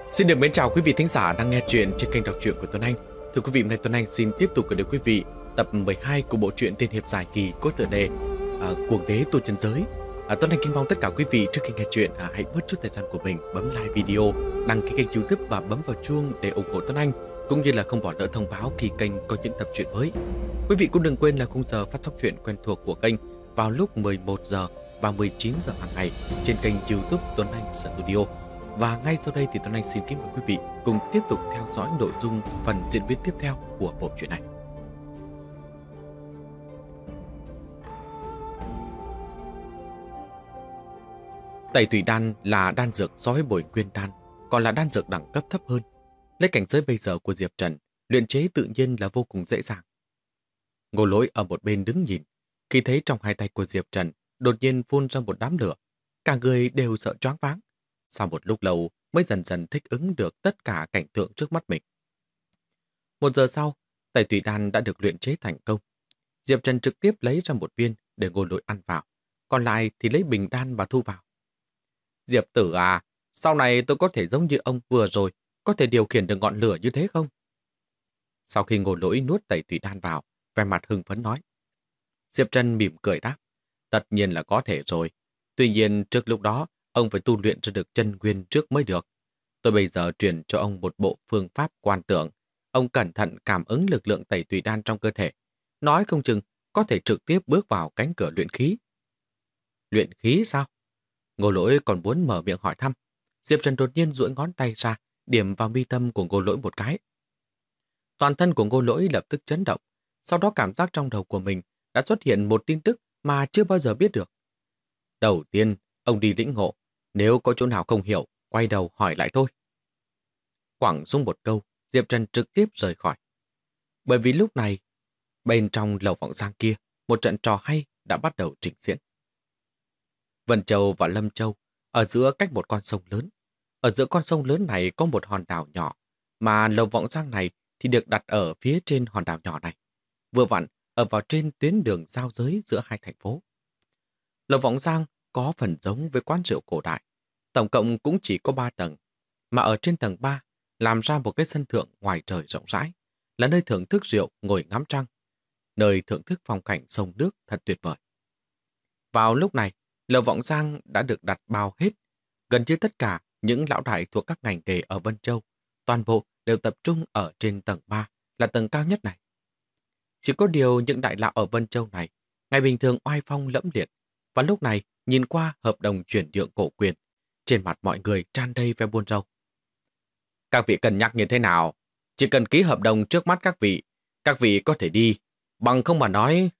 Xin được mến chào quý vị thính giả đang nghe chuyện trên kênh đọc truyện của Tuấn Anh. Thưa quý vị, hôm nay Tuấn Anh xin tiếp tục gửi đến quý vị tập 12 của bộ truyện tiên hiệp dài kỳ có tựa đề Cuồng đế tu chân giới. Tuấn Anh kính mong tất cả quý vị trước khi nghe chuyện hãy bớt chút thời gian của mình, bấm like video, đăng ký kênh YouTube và bấm vào chuông để ủng hộ Tuấn Anh, cũng như là không bỏ lỡ thông báo khi kênh có những tập truyện mới. Quý vị cũng đừng quên là khung giờ phát sóng truyện quen thuộc của kênh vào lúc 11 giờ và 19 giờ hàng ngày trên kênh YouTube Tuấn Anh Studio. Và ngay sau đây thì Tuấn Anh xin kính mời quý vị cùng tiếp tục theo dõi nội dung phần diễn biến tiếp theo của bộ truyện này. Tẩy Tùy Đan là đan dược so với Bồi Nguyên Đan, còn là đan dược đẳng cấp thấp hơn. Lấy cảnh giới bây giờ của Diệp Trần, luyện chế tự nhiên là vô cùng dễ dàng. Ngô Lỗi ở một bên đứng nhìn, khi thấy trong hai tay của Diệp Trần đột nhiên phun ra một đám lửa, cả người đều sợ choáng váng. Sau một lúc lâu mới dần dần thích ứng được tất cả cảnh tượng trước mắt mình. Một giờ sau, Tẩy Tùy Đan đã được luyện chế thành công. Diệp Trần trực tiếp lấy ra một viên để Ngô Lỗi ăn vào, còn lại thì lấy bình đan và thu vào. Diệp tử à, sau này tôi có thể giống như ông vừa rồi, có thể điều khiển được ngọn lửa như thế không? Sau khi Ngô Lỗi nuốt Tẩy Tùy Đan vào, vẻ mặt hưng phấn nói. Diệp Trần mỉm cười đáp, tất nhiên là có thể rồi. Tuy nhiên trước lúc đó, ông phải tu luyện cho được chân nguyên trước mới được. Tôi bây giờ truyền cho ông một bộ phương pháp quan tưởng. Ông cẩn thận cảm ứng lực lượng Tẩy Tùy Đan trong cơ thể. Nói không chừng có thể trực tiếp bước vào cánh cửa luyện khí. Luyện khí sao? Ngô Lỗi còn muốn mở miệng hỏi thăm. Diệp Trần đột nhiên duỗi ngón tay ra, điểm vào mi tâm của Ngô Lỗi một cái. Toàn thân của Ngô Lỗi lập tức chấn động. Sau đó cảm giác trong đầu của mình đã xuất hiện một tin tức mà chưa bao giờ biết được. Đầu tiên, ông đi lĩnh ngộ. Nếu có chỗ nào không hiểu, quay đầu hỏi lại thôi. Quẳng xuống một câu, Diệp Trần trực tiếp rời khỏi. Bởi vì lúc này, bên trong lầu vọng giang kia, một trận trò hay đã bắt đầu trình diễn. Vân Châu và Lâm Châu ở giữa cách một con sông lớn. Ở giữa con sông lớn này có một hòn đảo nhỏ, mà lầu vọng giang này thì được đặt ở phía trên hòn đảo nhỏ này. Vừa vặn ở vào trên tuyến đường giao giới giữa hai thành phố. Lầu vọng giang có phần giống với quán rượu cổ đại. Tổng cộng cũng chỉ có 3 tầng, mà ở trên tầng 3 làm ra một cái sân thượng ngoài trời rộng rãi, là nơi thưởng thức rượu ngồi ngắm trăng, nơi thưởng thức phong cảnh sông nước thật tuyệt vời. Vào lúc này, lầu vọng giang đã được đặt bao hết. Gần như tất cả những lão đại thuộc các ngành nghề ở Vân Châu, toàn bộ đều tập trung ở trên tầng 3, là tầng cao nhất này. Chỉ có điều những đại lão ở Vân Châu này, ngày bình thường oai phong lẫm liệt, và lúc này nhìn qua hợp đồng chuyển nhượng cổ quyền, trên mặt mọi người tràn đầy vẻ buồn rầu. Các vị cân nhắc như thế nào? Chỉ cần ký hợp đồng trước mắt các vị có thể đi, bằng không mà nói.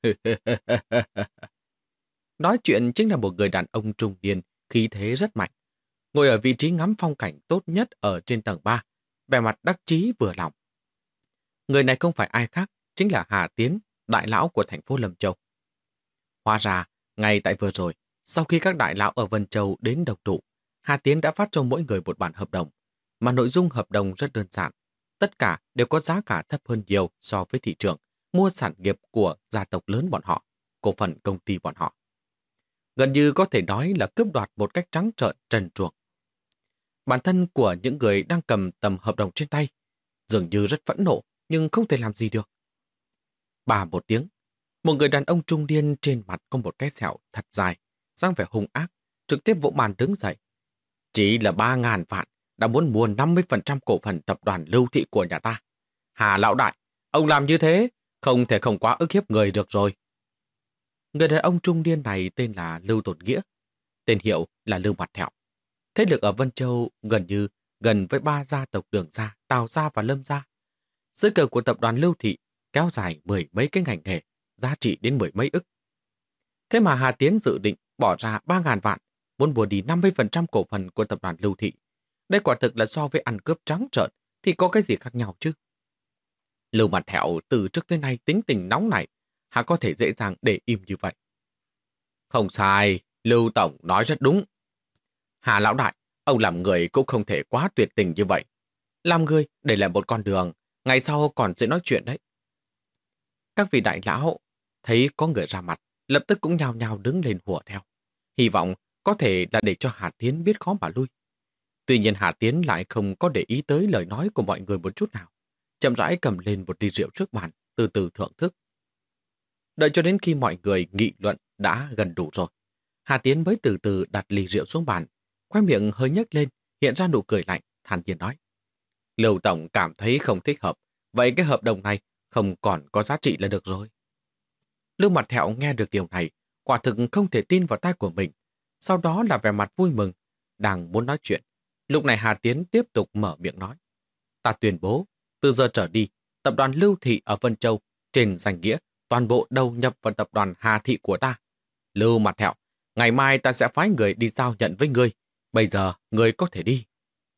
Nói chuyện chính là một người đàn ông trung niên, khí thế rất mạnh, ngồi ở vị trí ngắm phong cảnh tốt nhất ở trên tầng 3, vẻ mặt đắc chí vừa lòng. Người này không phải ai khác, chính là Hà Tiến, đại lão của thành phố Lâm Châu. Hóa ra, ngay tại vừa rồi, sau khi các đại lão ở Vân Châu đến đồng tụ, Hà Tiến đã phát cho mỗi người một bản hợp đồng, mà nội dung hợp đồng rất đơn giản. Tất cả đều có giá cả thấp hơn nhiều so với thị trường, mua sản nghiệp của gia tộc lớn bọn họ, cổ phần công ty bọn họ. Gần như có thể nói là cướp đoạt một cách trắng trợn trần truồng. Bản thân của những người đang cầm tầm hợp đồng trên tay dường như rất phẫn nộ, nhưng không thể làm gì được. Bà một tiếng, một người đàn ông trung niên trên mặt có một cái sẹo thật dài, dáng vẻ hung ác, trực tiếp vỗ bàn đứng dậy. Chỉ là 3.000 vạn đã muốn mua 50% cổ phần tập đoàn Lưu Thị của nhà ta. Hà lão đại, ông làm như thế, không thể không quá ức hiếp người được rồi. Người đàn ông trung niên này tên là Lưu Tồn Nghĩa, tên hiệu là Lưu Mặt Thẹo. Thế lực ở Vân Châu gần với 3 gia tộc Đường gia, Tào gia và Lâm gia. Dưới cờ của tập đoàn Lưu Thị kéo dài 10 mấy cái ngành nghề, giá trị đến 10 mấy ức. Thế mà Hà Tiến dự định bỏ ra 3.000 vạn, muốn mua đi 50% cổ phần của tập đoàn Lưu Thị. Đây quả thực là so với ăn cướp trắng trợn thì có cái gì khác nhau chứ? Lưu Mặt Thẹo từ trước tới nay tính tình nóng này, hà có thể dễ dàng để im như vậy. Không sai, Lưu Tổng nói rất đúng. Hà lão đại, ông làm người cũng không thể quá tuyệt tình như vậy. Làm người để lại một con đường, ngày sau còn sẽ nói chuyện đấy. Các vị đại lão thấy có người ra mặt, lập tức cũng nhao nhao đứng lên hùa theo. Hy vọng có thể là để cho Hà Tiến biết khó mà lui. Tuy nhiên Hà Tiến lại không có để ý tới lời nói của mọi người một chút nào. Chậm rãi cầm lên một ly rượu trước bàn, từ từ thưởng thức. Đợi cho đến khi mọi người nghị luận đã gần đủ rồi, Hà Tiến mới từ từ đặt ly rượu xuống bàn, khoe miệng hơi nhếch lên, hiện ra nụ cười lạnh, thản nhiên nói. Lưu Tổng cảm thấy không thích hợp, vậy cái hợp đồng này không còn có giá trị là được rồi. Lưu Mặt Thẹo nghe được điều này, quả thực không thể tin vào tai của mình. Sau đó là vẻ mặt vui mừng, đang muốn nói chuyện. Lúc này Hà Tiến tiếp tục mở miệng nói. Ta tuyên bố, từ giờ trở đi, tập đoàn Lưu Thị ở Vân Châu, trên danh nghĩa, toàn bộ đầu nhập vào tập đoàn Hà Thị của ta. Lưu Mặt Thẹo, ngày mai ta sẽ phái người đi giao nhận với ngươi. Bây giờ, ngươi có thể đi.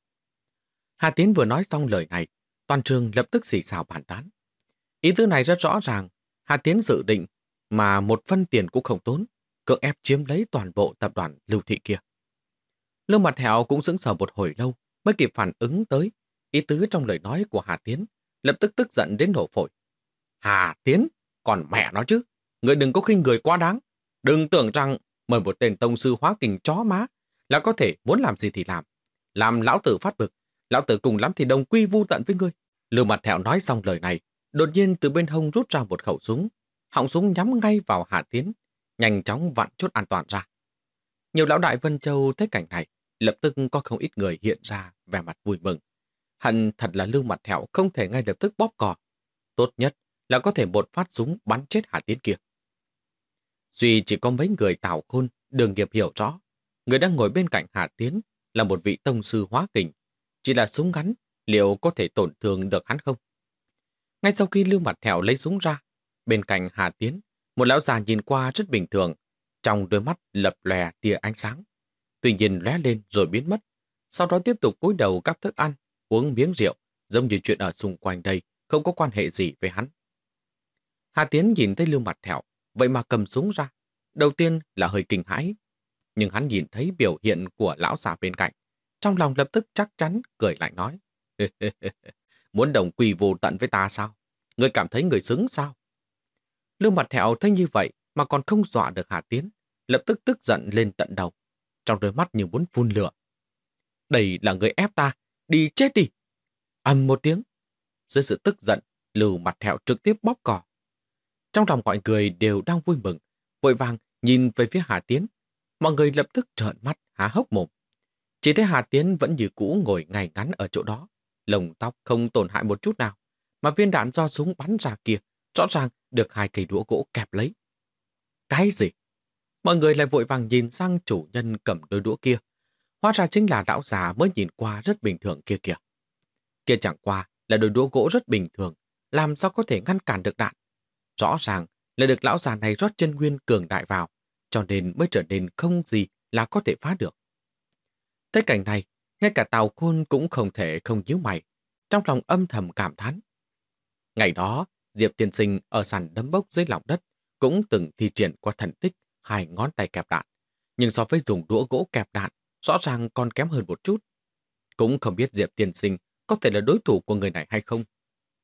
Hà Tiến vừa nói xong lời này, toàn trường lập tức xì xào bàn tán. Ý tứ này rất rõ ràng, Hà Tiến dự định mà một phân tiền cũng không tốn, cưỡng ép chiếm lấy toàn bộ tập đoàn Lưu Thị kia. Lưu Mặt Thẹo cũng sững sờ một hồi lâu mới kịp phản ứng tới ý tứ trong lời nói của Hà Tiến, lập tức tức giận đến nổ phổi. Hà Tiến, còn mẹ nó chứ, người đừng có khinh người quá đáng. Đừng tưởng rằng mời một tên tông sư hóa kình chó má là có thể muốn làm gì thì làm. Làm lão tử phát bực, lão tử cùng lắm thì đồng quy vu tận với ngươi. Lưu Mặt Thẹo nói xong lời này, đột nhiên từ bên hông rút ra một khẩu súng, họng súng nhắm ngay vào Hà Tiến, nhanh chóng vặn chốt an toàn ra. Nhiều lão đại Vân Châu thấy cảnh này, lập tức có không ít người hiện ra vẻ mặt vui mừng. Hận thật là Lưu Mặt Thẹo không thể ngay lập tức bóp cò. Tốt nhất là có thể một phát súng bắn chết Hà Tiến kia. Duy chỉ có mấy người Tào Khôn, Đường Nghiệp hiểu rõ, người đang ngồi bên cạnh Hà Tiến là một vị tông sư hóa kình. Chỉ là súng ngắn, liệu có thể tổn thương được hắn không? Ngay sau khi Lưu Mặt Thẹo lấy súng ra, bên cạnh Hà Tiến, một lão già nhìn qua rất bình thường, trong đôi mắt lập lòe tia ánh sáng. Tuy nhiên lóe lên rồi biến mất, sau đó tiếp tục cúi đầu gắp thức ăn, uống miếng rượu, giống như chuyện ở xung quanh đây không có quan hệ gì với hắn. Hà Tiến nhìn thấy Lưu Mặt Thẹo, vậy mà cầm súng ra. Đầu tiên là hơi kinh hãi, nhưng hắn nhìn thấy biểu hiện của lão già bên cạnh, trong lòng lập tức chắc chắn cười lạnh nói. Muốn đồng quy vô tận với ta sao? Ngươi cảm thấy người xứng sao? Lưu Mặt Thẹo thấy như vậy mà còn không dọa được Hà Tiến, lập tức tức giận lên tận đầu, trong đôi mắt như muốn phun lửa. Đây là người ép ta, đi chết đi! Ầm một tiếng, dưới sự tức giận, Lưu Mặt Thẹo trực tiếp bóp cò. Trong lòng mọi người đều đang vui mừng, vội vàng nhìn về phía Hà Tiến. Mọi người lập tức trợn mắt há hốc mồm. Chỉ thấy Hà Tiến vẫn như cũ ngồi ngay ngắn ở chỗ đó, lông tóc không tổn hại một chút nào, mà viên đạn do súng bắn ra kia rõ ràng được 2 cây đũa gỗ kẹp lấy. Cái gì? Mọi người lại vội vàng nhìn sang chủ nhân cầm đôi đũa kia. Hóa ra chính là lão già mới nhìn qua rất bình thường kia kìa. Kia chẳng qua là đôi đũa gỗ rất bình thường, làm sao có thể ngăn cản được đạn. Rõ ràng là được lão già này rót chân nguyên cường đại vào, cho nên mới trở nên không gì là có thể phá được. Thấy cảnh này, ngay cả Tào Khôn cũng không thể không nhíu mày, trong lòng âm thầm cảm thán. Ngày đó, Diệp tiên sinh ở sàn đấm bốc dưới lòng đất cũng từng thi triển qua thần tích 2 ngón tay kẹp đạn, nhưng so với dùng đũa gỗ kẹp đạn, rõ ràng còn kém hơn một chút. Cũng không biết Diệp tiên sinh có thể là đối thủ của người này hay không.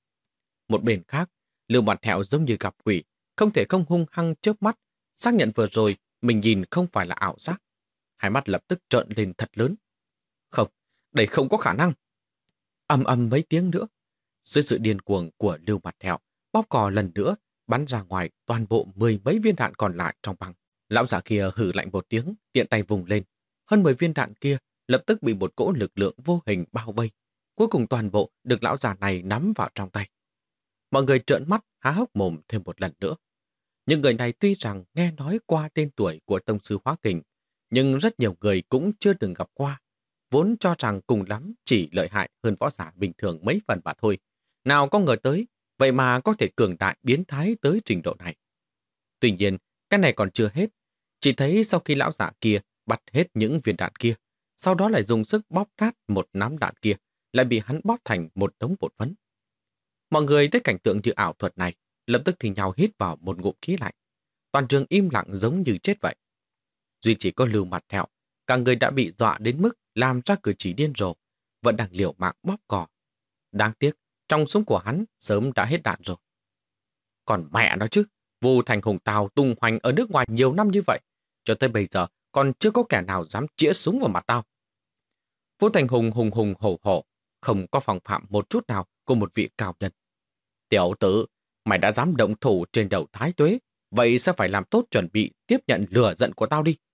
Một bên khác, Lưu Mặt Thẹo giống như gặp quỷ, không thể không hung hăng chớp mắt, xác nhận vừa rồi mình nhìn không phải là ảo giác. Hai mắt lập tức trợn lên thật lớn. Không, đây không có khả năng. Ầm ầm mấy tiếng nữa, dưới sự điên cuồng của Lưu Mặt Thẹo, bóp cò lần nữa bắn ra ngoài toàn bộ 10 mấy viên đạn còn lại trong băng. Lão già kia hử lạnh một tiếng, tiện tay vùng lên. Hơn 10 viên đạn kia lập tức bị một cỗ lực lượng vô hình bao vây. Cuối cùng toàn bộ được lão già này nắm vào trong tay. Mọi người trợn mắt há hốc mồm thêm một lần nữa. Những người này tuy rằng nghe nói qua tên tuổi của tông sư hóa kình, nhưng rất nhiều người cũng chưa từng gặp qua, vốn cho rằng cùng lắm chỉ lợi hại hơn võ giả bình thường mấy phần mà thôi. Nào có ngờ tới, vậy mà có thể cường đại biến thái tới trình độ này. Tuy nhiên, cái này còn chưa hết. Chỉ thấy sau khi lão giả kia bắt hết những viên đạn kia, sau đó lại dùng sức bóp nát một nắm đạn kia, lại bị hắn bóp thành một đống bột phấn. Mọi người thấy cảnh tượng như ảo thuật này, lập tức thì nhau hít vào một ngụm khí lạnh. Toàn trường im lặng giống như chết vậy. Duy chỉ có Lưu Mặt Thẹo, cả người đã bị dọa đến mức làm ra cử chỉ điên rồ, vẫn đang liều mạng bóp cò. Đáng tiếc, trong súng của hắn sớm đã hết đạn rồi. Còn mẹ nó chứ, Vu Thành Hùng Tào tung hoành ở nước ngoài nhiều năm như vậy, cho tới bây giờ còn chưa có kẻ nào dám chĩa súng vào mặt tao. Vũ Thành Hùng hùng hùng hổ hổ, không có phòng phạm một chút nào của một vị cao nhân. Tiểu tử, mày đã dám động thủ trên đầu Thái Tuế, vậy sẽ phải làm tốt chuẩn bị tiếp nhận lửa giận của tao đi.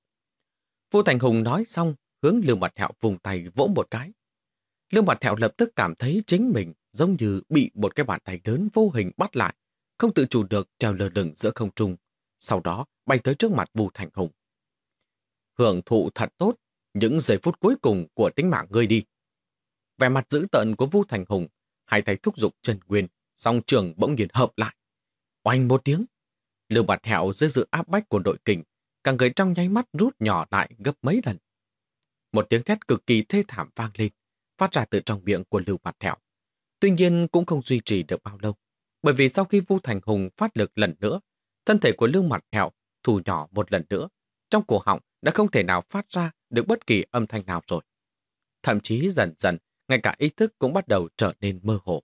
Vũ Thành Hùng nói xong, hướng Lưu Mặt Thẹo vùng tay vỗ một cái. Lưu Mặt Thẹo lập tức cảm thấy chính mình giống như bị một cái bàn tay lớn vô hình bắt lại, không tự chủ được treo lơ lửng giữa không trung, sau đó bay tới trước mặt Vũ Thành Hùng. Hưởng thụ thật tốt những giây phút cuối cùng của tính mạng ngươi đi. Vẻ mặt dữ tợn của Vũ Thành Hùng, hai tay thúc giục chân nguyên, song trường bỗng nhiên hợp lại. Oanh một tiếng, Lưu Mặt Thẹo dưới sự áp bách của đội kình, cả người trong nháy mắt rút nhỏ lại gấp mấy lần. Một tiếng thét cực kỳ thê thảm vang lên, phát ra từ trong miệng của Lưu Mặt Thẹo. Tuy nhiên cũng không duy trì được bao lâu, bởi vì sau khi Vũ Thành Hùng phát lực lần nữa, thân thể của Lưu Mặt Thẹo thu nhỏ một lần nữa, trong cổ họng đã không thể nào phát ra được bất kỳ âm thanh nào rồi. Thậm chí dần dần, ngay cả ý thức cũng bắt đầu trở nên mơ hồ.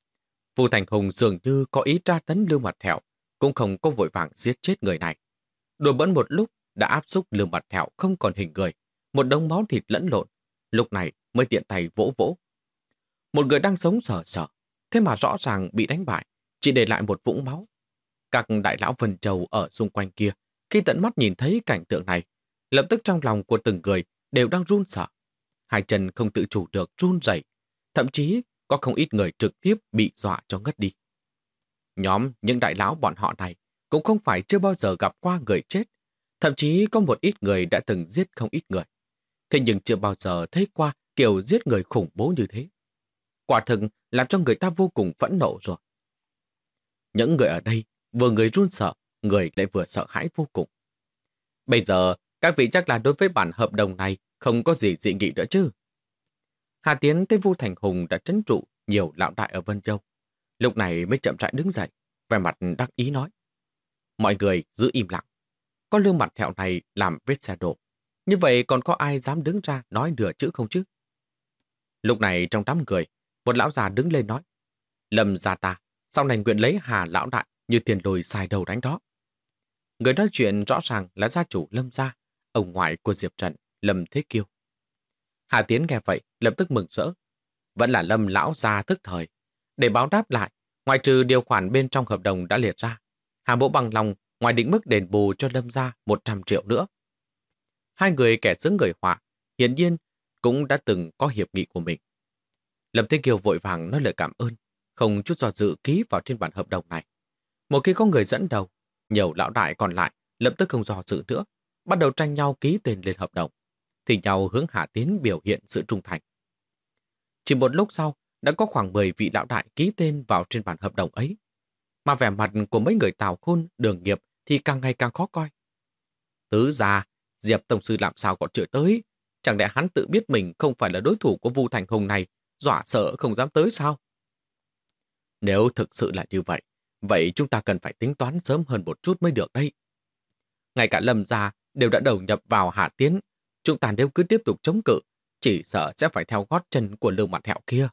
Vũ Thành Hùng dường như có ý tra tấn Lưu Mặt Thẹo, cũng không có vội vàng giết chết người này. Đùa bỡn một lúc đã áp xúc Lưu Mặt Thẹo không còn hình người, một đống máu thịt lẫn lộn, lúc này mới tiện tay vỗ vỗ. Một người đang sống sờ sờ, thế mà rõ ràng bị đánh bại, chỉ để lại một vũng máu. Các đại lão Vân Châu ở xung quanh kia, khi tận mắt nhìn thấy cảnh tượng này, lập tức trong lòng của từng người đều đang run sợ. Hai chân không tự chủ được run rẩy, thậm chí có không ít người trực tiếp bị dọa cho ngất đi. Nhóm những đại lão bọn họ này cũng không phải chưa bao giờ gặp qua người chết, thậm chí có một ít người đã từng giết không ít người. Thế nhưng chưa bao giờ thấy qua kiểu giết người khủng bố như thế. Quả thực làm cho người ta vô cùng phẫn nộ rồi. Những người ở đây vừa người run sợ, người lại vừa sợ hãi vô cùng. Bây giờ, các vị chắc là đối với bản hợp đồng này không có gì dị nghị nữa chứ. Hà Tiến thấy Vũ Thành Hùng đã trấn trụ nhiều lão đại ở Vân Châu. Lúc này mới chậm rãi đứng dậy, vẻ mặt đắc ý nói. Mọi người giữ im lặng. Có Lưu Mặt Thẹo này làm vết xe đổ. Như vậy còn có ai dám đứng ra nói nửa chữ không chứ? Lúc này trong đám người, một lão già đứng lên nói. Lâm gia ta, sau này nguyện lấy Hà lão đại như tiền lùi xài đầu đánh đó. Người nói chuyện rõ ràng là gia chủ Lâm gia, ông ngoại của Diệp Trần, Lâm Thế Kiêu. Hà Tiến nghe vậy, lập tức mừng rỡ. Vẫn là Lâm lão gia thức thời. Để báo đáp lại, ngoài trừ điều khoản bên trong hợp đồng đã liệt ra, Hà Mỗ bằng lòng ngoài định mức đền bù cho Lâm gia 100 triệu nữa. Hai người kẻ xướng người họa, hiển nhiên cũng đã từng có hiệp nghị của mình. Lâm Thế Kiêu vội vàng nói lời cảm ơn, không chút do dự ký vào trên bản hợp đồng này. Một khi có người dẫn đầu, nhiều lão đại còn lại lập tức không do dự nữa, bắt đầu tranh nhau ký tên lên hợp đồng, thì nhau hướng Hà Tiến biểu hiện sự trung thành. Chỉ một lúc sau, đã có khoảng 10 vị lão đại ký tên vào trên bản hợp đồng ấy, mà vẻ mặt của mấy người Tào Khôn, Đường Nghiệp thì càng ngày càng khó coi. Tứ ra, Diệp Tổng Sư làm sao còn chưa tới? Chẳng lẽ hắn tự biết mình không phải là đối thủ của Vũ Thành Hùng này, dọa sợ không dám tới sao? Nếu thực sự là như vậy, vậy chúng ta cần phải tính toán sớm hơn một chút mới được đây. Ngay cả Lâm gia đều đã đầu nhập vào Hà Tiến, chúng ta nếu cứ tiếp tục chống cự, chỉ sợ sẽ phải theo gót chân của Lưu Mặt Thẹo kia.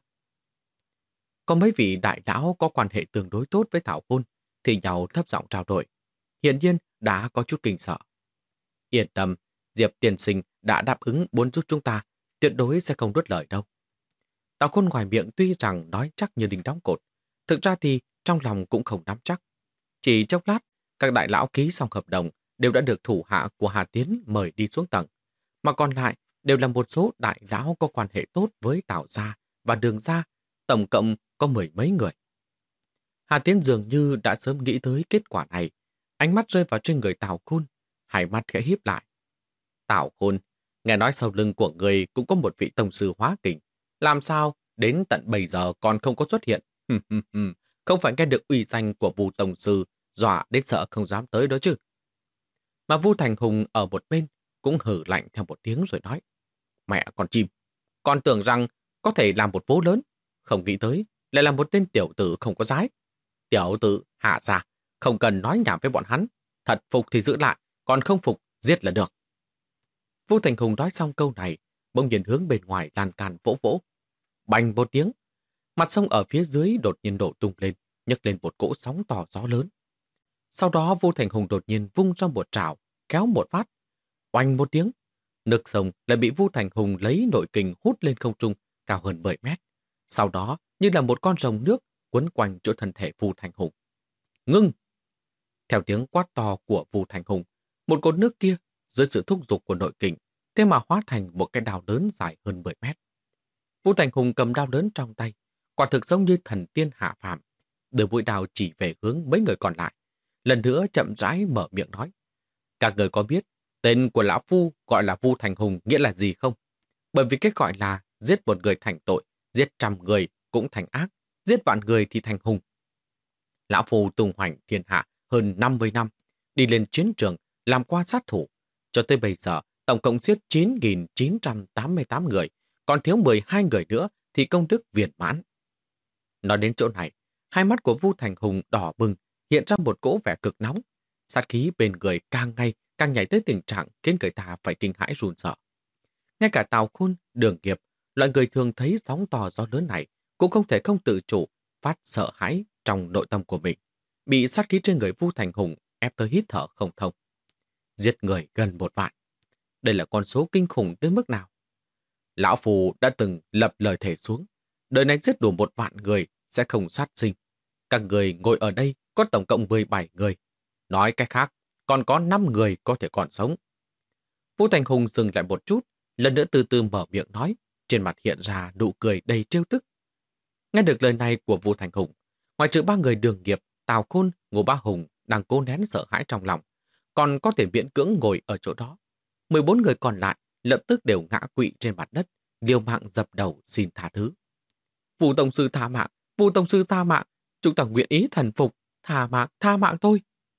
Có mấy vị đại lão có quan hệ tương đối tốt với Thảo Khôn, thì nhau thấp giọng trao đổi. Hiển nhiên đã có chút kinh sợ. Yên tâm, Diệp tiên sinh đã đáp ứng muốn giúp chúng ta, tuyệt đối sẽ không nuốt lời đâu. Tào Khôn ngoài miệng tuy rằng nói chắc như đinh đóng cột, thực ra thì trong lòng cũng không nắm chắc. Chỉ chốc lát, các đại lão ký xong hợp đồng đều đã được thủ hạ của Hà Tiến mời đi xuống tầng, mà còn lại đều là một số đại lão có quan hệ tốt với Tào gia và Đường gia, tổng cộng có 10 mấy người. Hà Tiến dường như đã sớm nghĩ tới kết quả này, ánh mắt rơi vào trên người Tào Khôn, hai mắt khẽ híp lại. Tào Khôn, nghe nói sau lưng của người cũng có một vị tông sư hóa kình, làm sao đến tận bây giờ còn không có xuất hiện? Không phải nghe được uy danh của Vu tông sư dọa đến sợ không dám tới đó chứ? Mà Vu Thành Hùng ở một bên cũng hử lạnh theo một tiếng rồi nói. Mẹ con chim, con tưởng rằng có thể làm một vố lớn, không nghĩ tới lại là một tên tiểu tử không có dái. Tiểu tử hạ ra, không cần nói nhảm với bọn hắn. Thật phục thì giữ lại, còn không phục giết là được. Vu Thành Hùng nói xong câu này, bỗng nhiên hướng bên ngoài lan can vỗ vỗ. Bành một tiếng, mặt sông ở phía dưới đột nhiên đổ tung lên, nhấc lên một cỗ sóng to gió lớn. Sau đó Vu Thành Hùng đột nhiên vung trong một trảo, kéo một phát. Oanh một tiếng, Nước sông lại bị Vu Thành Hùng lấy nội kình hút lên không trung cao hơn 10 mét. Sau đó, như là một con rồng nước quấn quanh chỗ thân thể Vu Thành Hùng. Ngưng! Theo tiếng quát to của Vu Thành Hùng, một cột nước kia dưới sự thúc giục của nội kình, thế mà hóa thành một cái đao lớn dài hơn 10 mét. Vu Thành Hùng cầm đao lớn trong tay, quả thực giống như thần tiên hạ phàm, đưa mũi đao chỉ về hướng mấy người còn lại. Lần nữa chậm rãi mở miệng nói: các người có biết tên của lão phu gọi là Vu Thành Hùng nghĩa là gì không? Bởi vì cái gọi là giết một người thành tội, giết trăm người cũng thành ác, giết vạn người thì thành hùng. Lão phu tung hoành thiên hạ hơn 50 năm, đi lên chiến trường, làm qua sát thủ. Cho tới bây giờ, tổng cộng giết 9.988 người, còn thiếu 12 người nữa thì công đức viên mãn. Nói đến chỗ này, hai mắt của Vu Thành Hùng đỏ bừng, hiện ra một cỗ vẻ cực nóng. Sát khí bên người càng ngày càng nhảy tới tình trạng khiến người ta phải kinh hãi run sợ. Ngay cả Tào Khôn, Đường Nghiệp, loại người thường thấy sóng to gió lớn này cũng không thể không tự chủ phát sợ hãi trong nội tâm của mình, bị sát khí trên người Vu Thành Hùng ép tới hít thở không thông. Giết người gần 1 vạn. Đây là con số kinh khủng tới mức nào? Lão Phù đã từng lập lời thề xuống, đời này giết đủ 1 vạn người sẽ không sát sinh. Các người ngồi ở đây có tổng cộng 17 người. Nói cách khác, còn có 5 người có thể còn sống. Vu Thành Hùng dừng lại một chút, lần nữa từ từ mở miệng nói, trên mặt hiện ra nụ cười đầy trêu tức. Nghe được lời này của Vu Thành Hùng, ngoài trừ 3 người Đường Nghiệp, Tào Khôn, Ngô Bá Hùng đang cố nén sợ hãi trong lòng, còn có thể miễn cưỡng ngồi ở chỗ đó. 14 người còn lại lập tức đều ngã quỵ trên mặt đất, liều mạng dập đầu xin tha thứ. Vu tổng sư tha mạng, Vu tổng sư tha mạng, chúng ta nguyện ý thần phục, tha mạng thôi.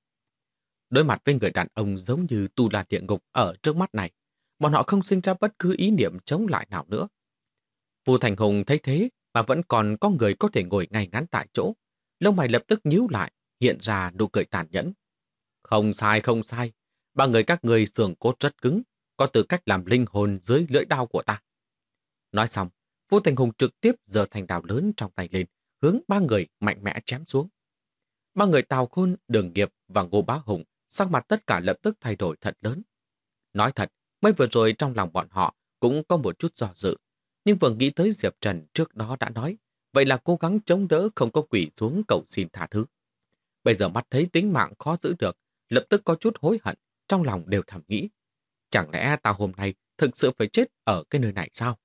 Đối mặt với người đàn ông giống như tu la địa ngục ở trước mắt này, bọn họ không sinh ra bất cứ ý niệm chống lại nào nữa. Vu Thành Hùng thấy thế mà vẫn còn có người có thể ngồi ngay ngắn tại chỗ, lông mày lập tức nhíu lại, hiện ra nụ cười tàn nhẫn. Không sai, không sai, 3 người các ngươi xương cốt rất cứng, có tư cách làm linh hồn dưới lưỡi đao của ta. Nói xong, Vu Thành Hùng trực tiếp giơ thanh đao lớn trong tay lên, hướng 3 người mạnh mẽ chém xuống. 3 người Tào Khôn, Đường Nghiệp và Ngô Bá Hùng sắc mặt tất cả lập tức thay đổi thật lớn. Nói thật, mới vừa rồi trong lòng bọn họ cũng có một chút do dự, nhưng vừa nghĩ tới Diệp Trần trước đó đã nói, vậy là cố gắng chống đỡ không có quỳ xuống cầu xin tha thứ. Bây giờ mắt thấy tính mạng khó giữ được, lập tức có chút hối hận, trong lòng đều thầm nghĩ. Chẳng lẽ tao hôm nay thực sự phải chết ở cái nơi này sao?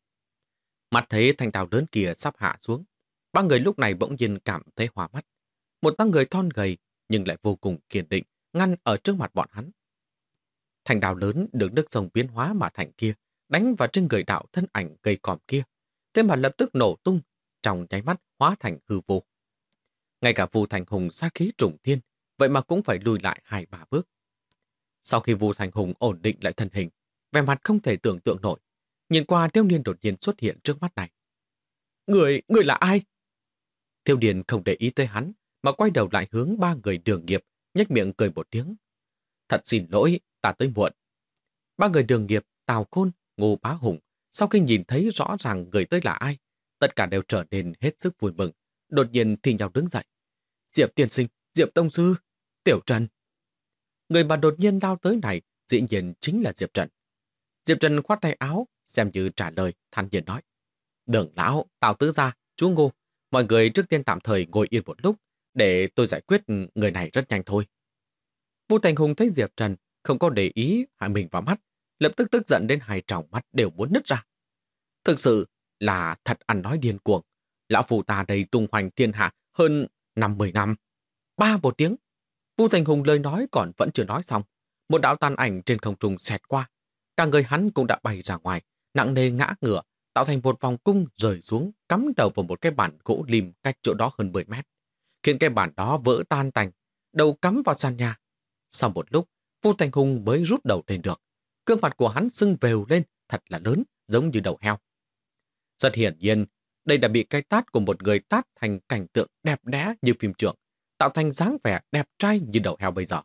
Mắt thấy thanh đao lớn kia sắp hạ xuống, 3 người lúc này bỗng nhiên cảm thấy hoa mắt. Một tăng người thon gầy nhưng lại vô cùng kiên định, ngăn ở trước mặt bọn hắn. Thanh đao lớn được nước sông biến hóa mà thành kia, đánh vào trên người đạo thân ảnh cây còm kia, thế mà lập tức nổ tung, trong nháy mắt hóa thành hư vô. Ngay cả Vu Thành Hùng sát khí trùng thiên, vậy mà cũng phải lùi lại 2-3 bước. Sau khi Vu Thành Hùng ổn định lại thân hình, vẻ mặt không thể tưởng tượng nổi, nhìn qua thiếu niên đột nhiên xuất hiện trước mắt này. Người là ai? Thiếu niên không để ý tới hắn, mà quay đầu lại hướng 3 người Đường Nghiệp, nhếch miệng cười một tiếng. Thật xin lỗi, ta tới muộn. 3 người Đường Nghiệp, Tào Khôn, Ngô Bá Hùng, sau khi nhìn thấy rõ ràng người tới là ai, tất cả đều trở nên hết sức vui mừng, đột nhiên thì nhau đứng dậy. Diệp tiên sinh, Diệp tông sư, Tiểu Trần. Người mà đột nhiên lao tới này dĩ nhiên chính là Diệp Trần. Diệp Trần khoát tay áo, xem như trả lời, thản nhiên nói. Đường lão, Tào tứ gia, chú Ngô, mọi người trước tiên tạm thời ngồi yên một lúc, để tôi giải quyết người này rất nhanh thôi. Vu Thành Hùng thấy Diệp Trần không có để ý hạ mình vào mắt, lập tức tức giận đến 2 tròng mắt đều muốn nứt ra. Thực sự là thật ăn nói điên cuồng. Lão phù ta đây tung hoành thiên hạ hơn 50 năm. Ba một tiếng. Vu Thành Hùng lời nói còn vẫn chưa nói xong. Một đạo tàn ảnh trên không trung xẹt qua. Cả người hắn cũng đã bay ra ngoài, nặng nề ngã ngửa, tạo thành một vòng cung rơi xuống, cắm đầu vào một cái bàn gỗ lim cách chỗ đó hơn 10 mét. Khiến cái bàn đó vỡ tan tành, đầu cắm vào sàn nhà. Sau một lúc, Vu Thành Hùng mới rút đầu lên được. Gương mặt của hắn sưng vèo lên, thật là lớn, giống như đầu heo. Rất hiển nhiên, đây đã bị cái tát của một người tát thành cảnh tượng đẹp đẽ như phim truyện, tạo thành dáng vẻ đẹp trai như đầu heo bây giờ.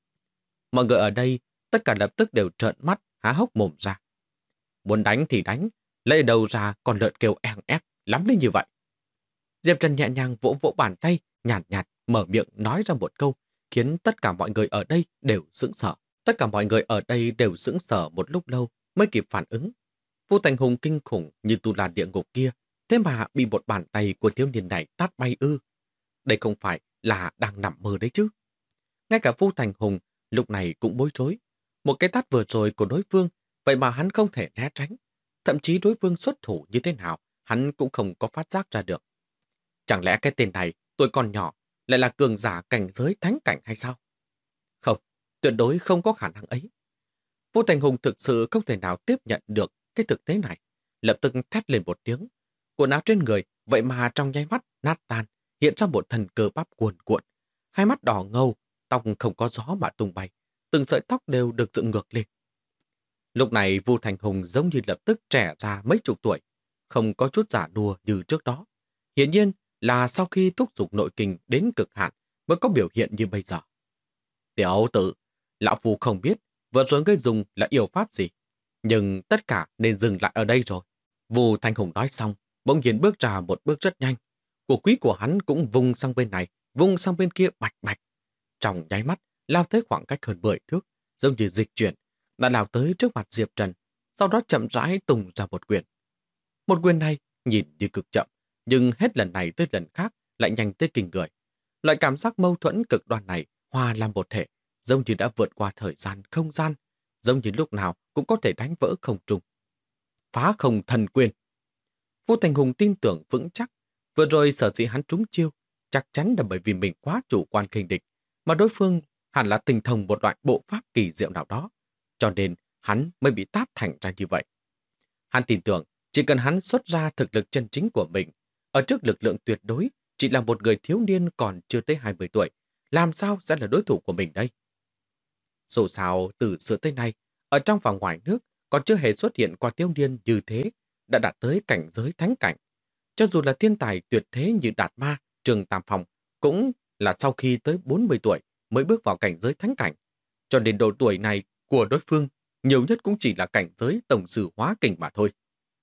Mọi người ở đây, tất cả lập tức đều trợn mắt, há hốc mồm ra. Muốn đánh thì đánh, lấy đầu ra còn lợn kêu eng ép, lắm lên như vậy. Diệp Trần nhẹ nhàng vỗ vỗ bàn tay, nhàn nhạt mở miệng nói ra một câu, khiến tất cả mọi người ở đây đều sững sờ. Tất cả mọi người ở đây đều sững sờ một lúc lâu, mới kịp phản ứng. Vu Thành Hùng kinh khủng như tu la địa ngục kia, thế mà bị một bàn tay của thiếu niên này tát bay ư. Đây không phải là đang nằm mơ đấy chứ. Ngay cả Vu Thành Hùng lúc này cũng bối rối. Một cái tát vừa rồi của đối phương, vậy mà hắn không thể né tránh. Thậm chí đối phương xuất thủ như thế nào, hắn cũng không có phát giác ra được. Chẳng lẽ cái tên này, tuổi còn nhỏ, lại là cường giả cảnh giới thánh cảnh hay sao? Không, tuyệt đối không có khả năng ấy. Vu Thành Hùng thực sự không thể nào tiếp nhận được cái thực tế này. Lập tức thét lên một tiếng. Quần áo trên người, vậy mà trong nháy mắt nát tan, hiện ra một thần cơ bắp cuồn cuộn. Hai mắt đỏ ngầu, tóc không có gió mà tung bay. Từng sợi tóc đều được dựng ngược lên. Lúc này Vu Thành Hùng giống như lập tức trẻ ra mấy chục tuổi, không có chút giả đùa như trước đó. Hiển nhiên là sau khi thúc giục nội kinh đến cực hạn mới có biểu hiện như bây giờ. Tiểu tử, lão phu không biết vừa rồi ngươi dùng là yêu pháp gì, nhưng tất cả nên dừng lại ở đây rồi. Vu Thành Hùng nói xong, bỗng nhiên bước ra một bước rất nhanh. Của quý của hắn cũng vung sang bên này, vung sang bên kia bạch bạch. Trong nháy mắt, lao tới khoảng cách hơn 10 thước, giống như dịch chuyển, đã lao tới trước mặt Diệp Trần, sau đó chậm rãi tung ra một quyền. Một quyền này nhìn như cực chậm, nhưng hết lần này tới lần khác lại nhanh tới kinh người. Loại cảm giác mâu thuẫn cực đoan này hòa làm một thể, giống như đã vượt qua thời gian, không gian, giống như lúc nào cũng có thể đánh vỡ không trung. Phá không thần quyền. Vu Thành Hùng tin tưởng vững chắc, vừa rồi sở dĩ hắn trúng chiêu, chắc chắn là bởi vì mình quá chủ quan khinh địch, mà đối phương hẳn là tinh thông một loại bộ pháp kỳ diệu nào đó, cho nên hắn mới bị tát thành ra như vậy. Hắn tin tưởng chỉ cần hắn xuất ra thực lực chân chính của mình, ở trước lực lượng tuyệt đối, chỉ là một người thiếu niên còn chưa tới 20 tuổi, làm sao sẽ là đối thủ của mình đây? Dù sao, từ xưa tới nay, ở trong và ngoài nước còn chưa hề xuất hiện qua thiếu niên như thế, đã đạt tới cảnh giới thánh cảnh. Cho dù là thiên tài tuyệt thế như Đạt Ma, Trường Tam Phong, cũng là sau khi tới 40 tuổi mới bước vào cảnh giới thánh cảnh. Cho nên độ tuổi này của đối phương nhiều nhất cũng chỉ là cảnh giới tổng sư hóa kình mà thôi.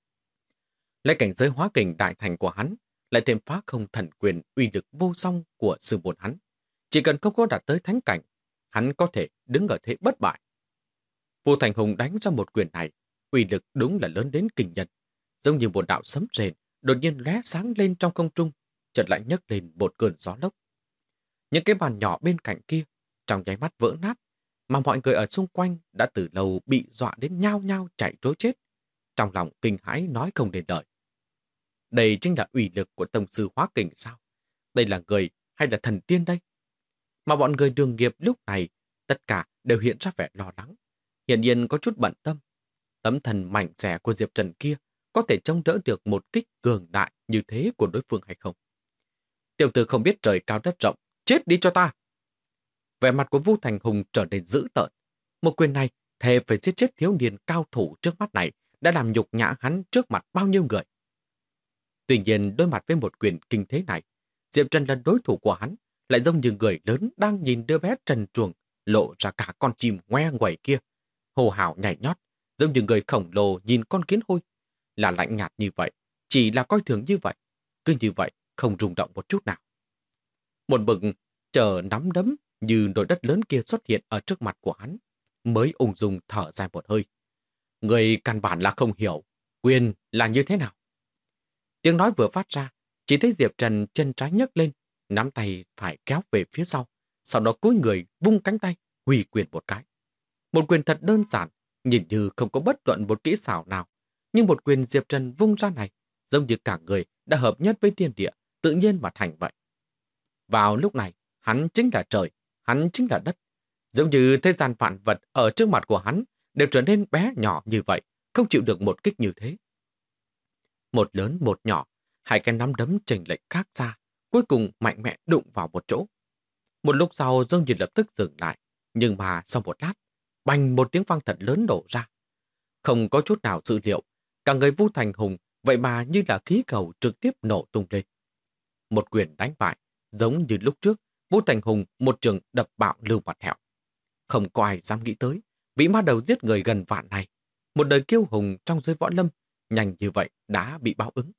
Lấy cảnh giới hóa kình đại thành của hắn, lại thêm phá không thần quyền uy lực vô song của sư môn hắn. Chỉ cần không có đạt tới thánh cảnh, hắn có thể đứng ở thế bất bại. Vu Thành Hùng đánh ra một quyền này, uy lực đúng là lớn đến kinh nhân. Giống như một đạo sấm rền, đột nhiên lóe sáng lên trong không trung, chợt lại nhấc lên một cơn gió lốc. Những cái bàn nhỏ bên cạnh kia, trong nháy mắt vỡ nát, mà mọi người ở xung quanh đã từ lâu bị dọa đến nhao nhao chạy trối chết. Trong lòng kinh hãi nói không nên lời. Đây chính là uy lực của tông sư hóa kình sao? Đây là người hay là thần tiên đây? Mà bọn người Đường Nghiệp lúc này, tất cả đều hiện ra vẻ lo lắng. Hiển nhiên có chút bận tâm. Tấm thần mảnh xẻ của Diệp Trần kia có thể chống đỡ được một kích cường đại như thế của đối phương hay không? Tiểu tử không biết trời cao đất rộng, chết đi cho ta! Vẻ mặt của Vu Thành Hùng trở nên dữ tợn. Một quyền này thề phải giết chết thiếu niên cao thủ trước mắt này đã làm nhục nhã hắn trước mặt bao nhiêu người. Tuy nhiên đối mặt với một quyền kinh thế này, Diệp Trần là đối thủ của hắn, lại giống như người lớn đang nhìn đứa bé trần truồng lộ ra cả con chim ngoe nguẩy kia, hô hào nhảy nhót, giống như người khổng lồ nhìn con kiến hôi. Là lạnh nhạt như vậy, chỉ là coi thường như vậy, cứ như vậy không rung động một chút nào. Một bực chờ nắm đấm như nồi đất lớn kia xuất hiện ở trước mặt của hắn, mới ung dung thở dài một hơi. Người căn bản là không hiểu quyền là như thế nào. Tiếng nói vừa phát ra, chỉ thấy Diệp Trần chân trái nhấc lên, nắm tay phải kéo về phía sau đó cúi người vung cánh tay, huy quyền một cái. Một quyền thật đơn giản, nhìn như không có bất luận một kỹ xảo nào, nhưng một quyền Diệp Trần vung ra này, giống như cả người đã hợp nhất với thiên địa, tự nhiên mà thành vậy. Vào lúc này, hắn chính là trời, hắn chính là đất. Giống như thế gian vạn vật ở trước mặt của hắn đều trở nên bé nhỏ như vậy, không chịu được một kích như thế. Một lớn một nhỏ, hai cái nắm đấm chênh lệch khác xa, cuối cùng mạnh mẽ đụng vào một chỗ. Một lúc sau giống như lập tức dừng lại, nhưng mà sau một lát, bành một tiếng vang thật lớn nổ ra. Không có chút nào dự liệu, cả người Vu Thành Hùng vậy mà như là khí cầu trực tiếp nổ tung lên. Một quyền đánh bại, giống như lúc trước, Vu Thành Hùng một trường đập bạo Lưu Mặt Hẹo. Không có ai dám nghĩ tới, vị ma đầu giết người gần vạn này, một đời kiêu hùng trong giới võ lâm, nhanh như vậy đã bị báo ứng.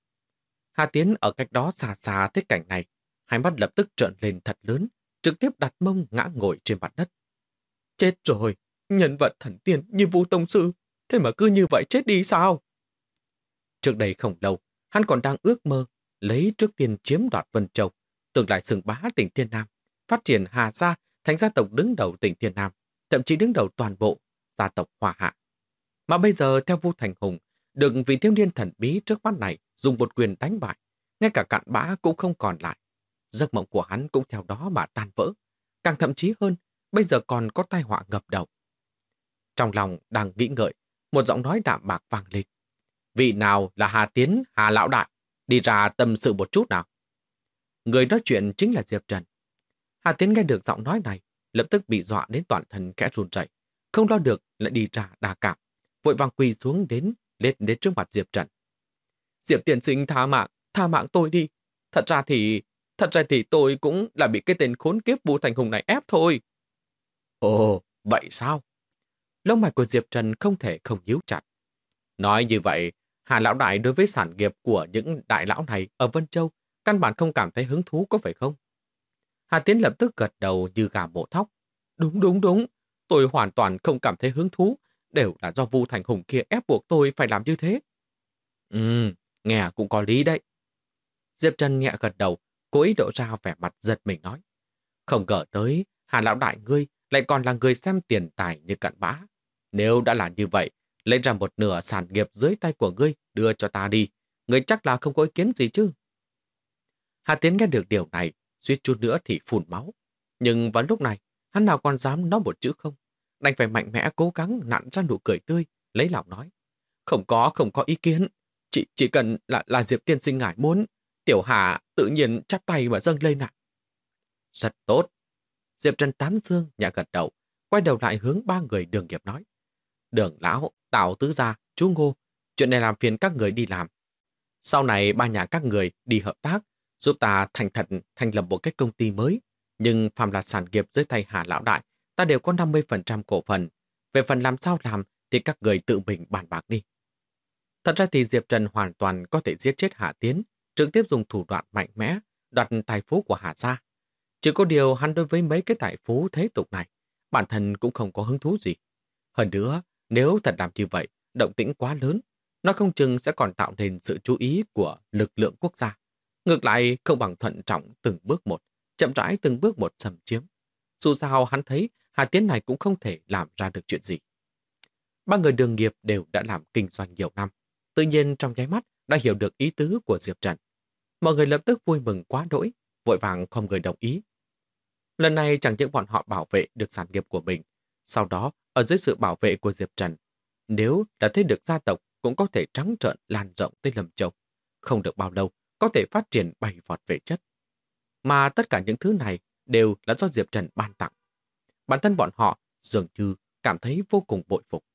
Hà Tiến ở cách đó xa xa thấy cảnh này, hai mắt lập tức trợn lên thật lớn, trực tiếp đặt mông ngã ngồi trên mặt đất. Chết rồi, nhân vật thần tiên như Vu Tông Sư, thế mà cứ như vậy chết đi sao? Trước đây không lâu, hắn còn đang ước mơ lấy trước tiên chiếm đoạt Vân Châu, tương lai xưng bá tỉnh Thiên Nam, phát triển Hà Gia thành gia tộc đứng đầu tỉnh Thiên Nam, thậm chí đứng đầu toàn bộ gia tộc Hoa Hạ. Mà bây giờ theo Vu Thành Hùng, được vị thiếu niên thần bí trước mắt này dùng một quyền đánh bại, ngay cả cặn bã cũng không còn lại. Giấc mộng của hắn cũng theo đó mà tan vỡ. Càng thậm chí hơn, bây giờ còn có tai họa ngập đầu. Trong lòng đang nghĩ ngợi, một giọng nói đạm bạc vang lên. Vị nào là Hà Tiến, Hà Lão Đại? Đi ra tâm sự một chút nào. Người nói chuyện chính là Diệp Trần. Hà Tiến nghe được giọng nói này, lập tức bị dọa đến toàn thân khẽ run rẩy, không lo được lại đi ra đa cảm, vội vàng quỳ xuống đến trước mặt Diệp Trần. Diệp tiên sinh tha mạng tôi đi. Thật ra thì tôi cũng là bị cái tên khốn kiếp Vu Thành Hùng này ép thôi. Ồ, vậy sao? Lông mày của Diệp Trần không thể không nhíu chặt. Nói như vậy, Hà Lão Đại đối với sản nghiệp của những đại lão này ở Vân Châu căn bản không cảm thấy hứng thú có phải không? Hà Tiến lập tức gật đầu như gà mổ thóc. Đúng. Tôi hoàn toàn không cảm thấy hứng thú. Đều là do Vu Thành Hùng kia ép buộc tôi phải làm như thế. Nghe cũng có lý đấy. Diệp Trần nhẹ gật đầu, cố ý độ ra vẻ mặt giật mình nói. Không ngờ tới, Hà Lão Đại ngươi lại còn là người xem tiền tài như cặn bã. Nếu đã là như vậy, lấy ra một nửa sản nghiệp dưới tay của ngươi đưa cho ta đi. Ngươi chắc là không có ý kiến gì chứ? Hà Tiến nghe được điều này, suýt chút nữa thì phun máu. Nhưng vào lúc này, hắn nào còn dám nói một chữ không? Đành phải mạnh mẽ cố gắng nặn ra nụ cười tươi, lấy lòng nói. Không có ý kiến. Chỉ cần là Diệp tiên sinh ngài muốn, Tiểu Hà tự nhiên chắp tay mà dâng lên ạ. Rất tốt. Diệp Trần tán dương, nhẹ gật đầu, quay đầu lại hướng ba người Đường Nghiệp nói. Đường Lão, Tào Tứ Gia, chú Ngô, chuyện này làm phiền các người đi làm. Sau này ba nhà các người đi hợp tác, giúp ta thành lập một cái công ty mới. Nhưng phàm là sản nghiệp dưới tay Hà Lão Đại, ta đều có 50% cổ phần. Về phần làm sao làm thì các người tự mình bàn bạc đi. Thật ra thì Diệp Trần hoàn toàn có thể giết chết Hà Tiến, trực tiếp dùng thủ đoạn mạnh mẽ, đoạt tài phú của Hà gia. Chỉ có điều hắn đối với mấy cái tài phú thế tục này, bản thân cũng không có hứng thú gì. Hơn nữa, nếu thật làm như vậy, động tĩnh quá lớn, nó không chừng sẽ còn tạo nên sự chú ý của lực lượng quốc gia. Ngược lại không bằng thận trọng từng bước một, chậm rãi từng bước một xâm chiếm. Dù sao hắn thấy Hà Tiến này cũng không thể làm ra được chuyện gì. Ba người Đường Nghiệp đều đã làm kinh doanh nhiều năm, tự nhiên trong nháy mắt đã hiểu được ý tứ của Diệp Trần. Mọi người lập tức vui mừng quá đỗi, vội vàng không người đồng ý. Lần này chẳng những bọn họ bảo vệ được sản nghiệp của mình, sau đó ở dưới sự bảo vệ của Diệp Trần, nếu đã thấy được gia tộc cũng có thể trắng trợn lan rộng tới Lâm Châu. Không được bao lâu, có thể phát triển bay vọt về chất. Mà tất cả những thứ này đều là do Diệp Trần ban tặng. Bản thân bọn họ dường như cảm thấy vô cùng bội phục.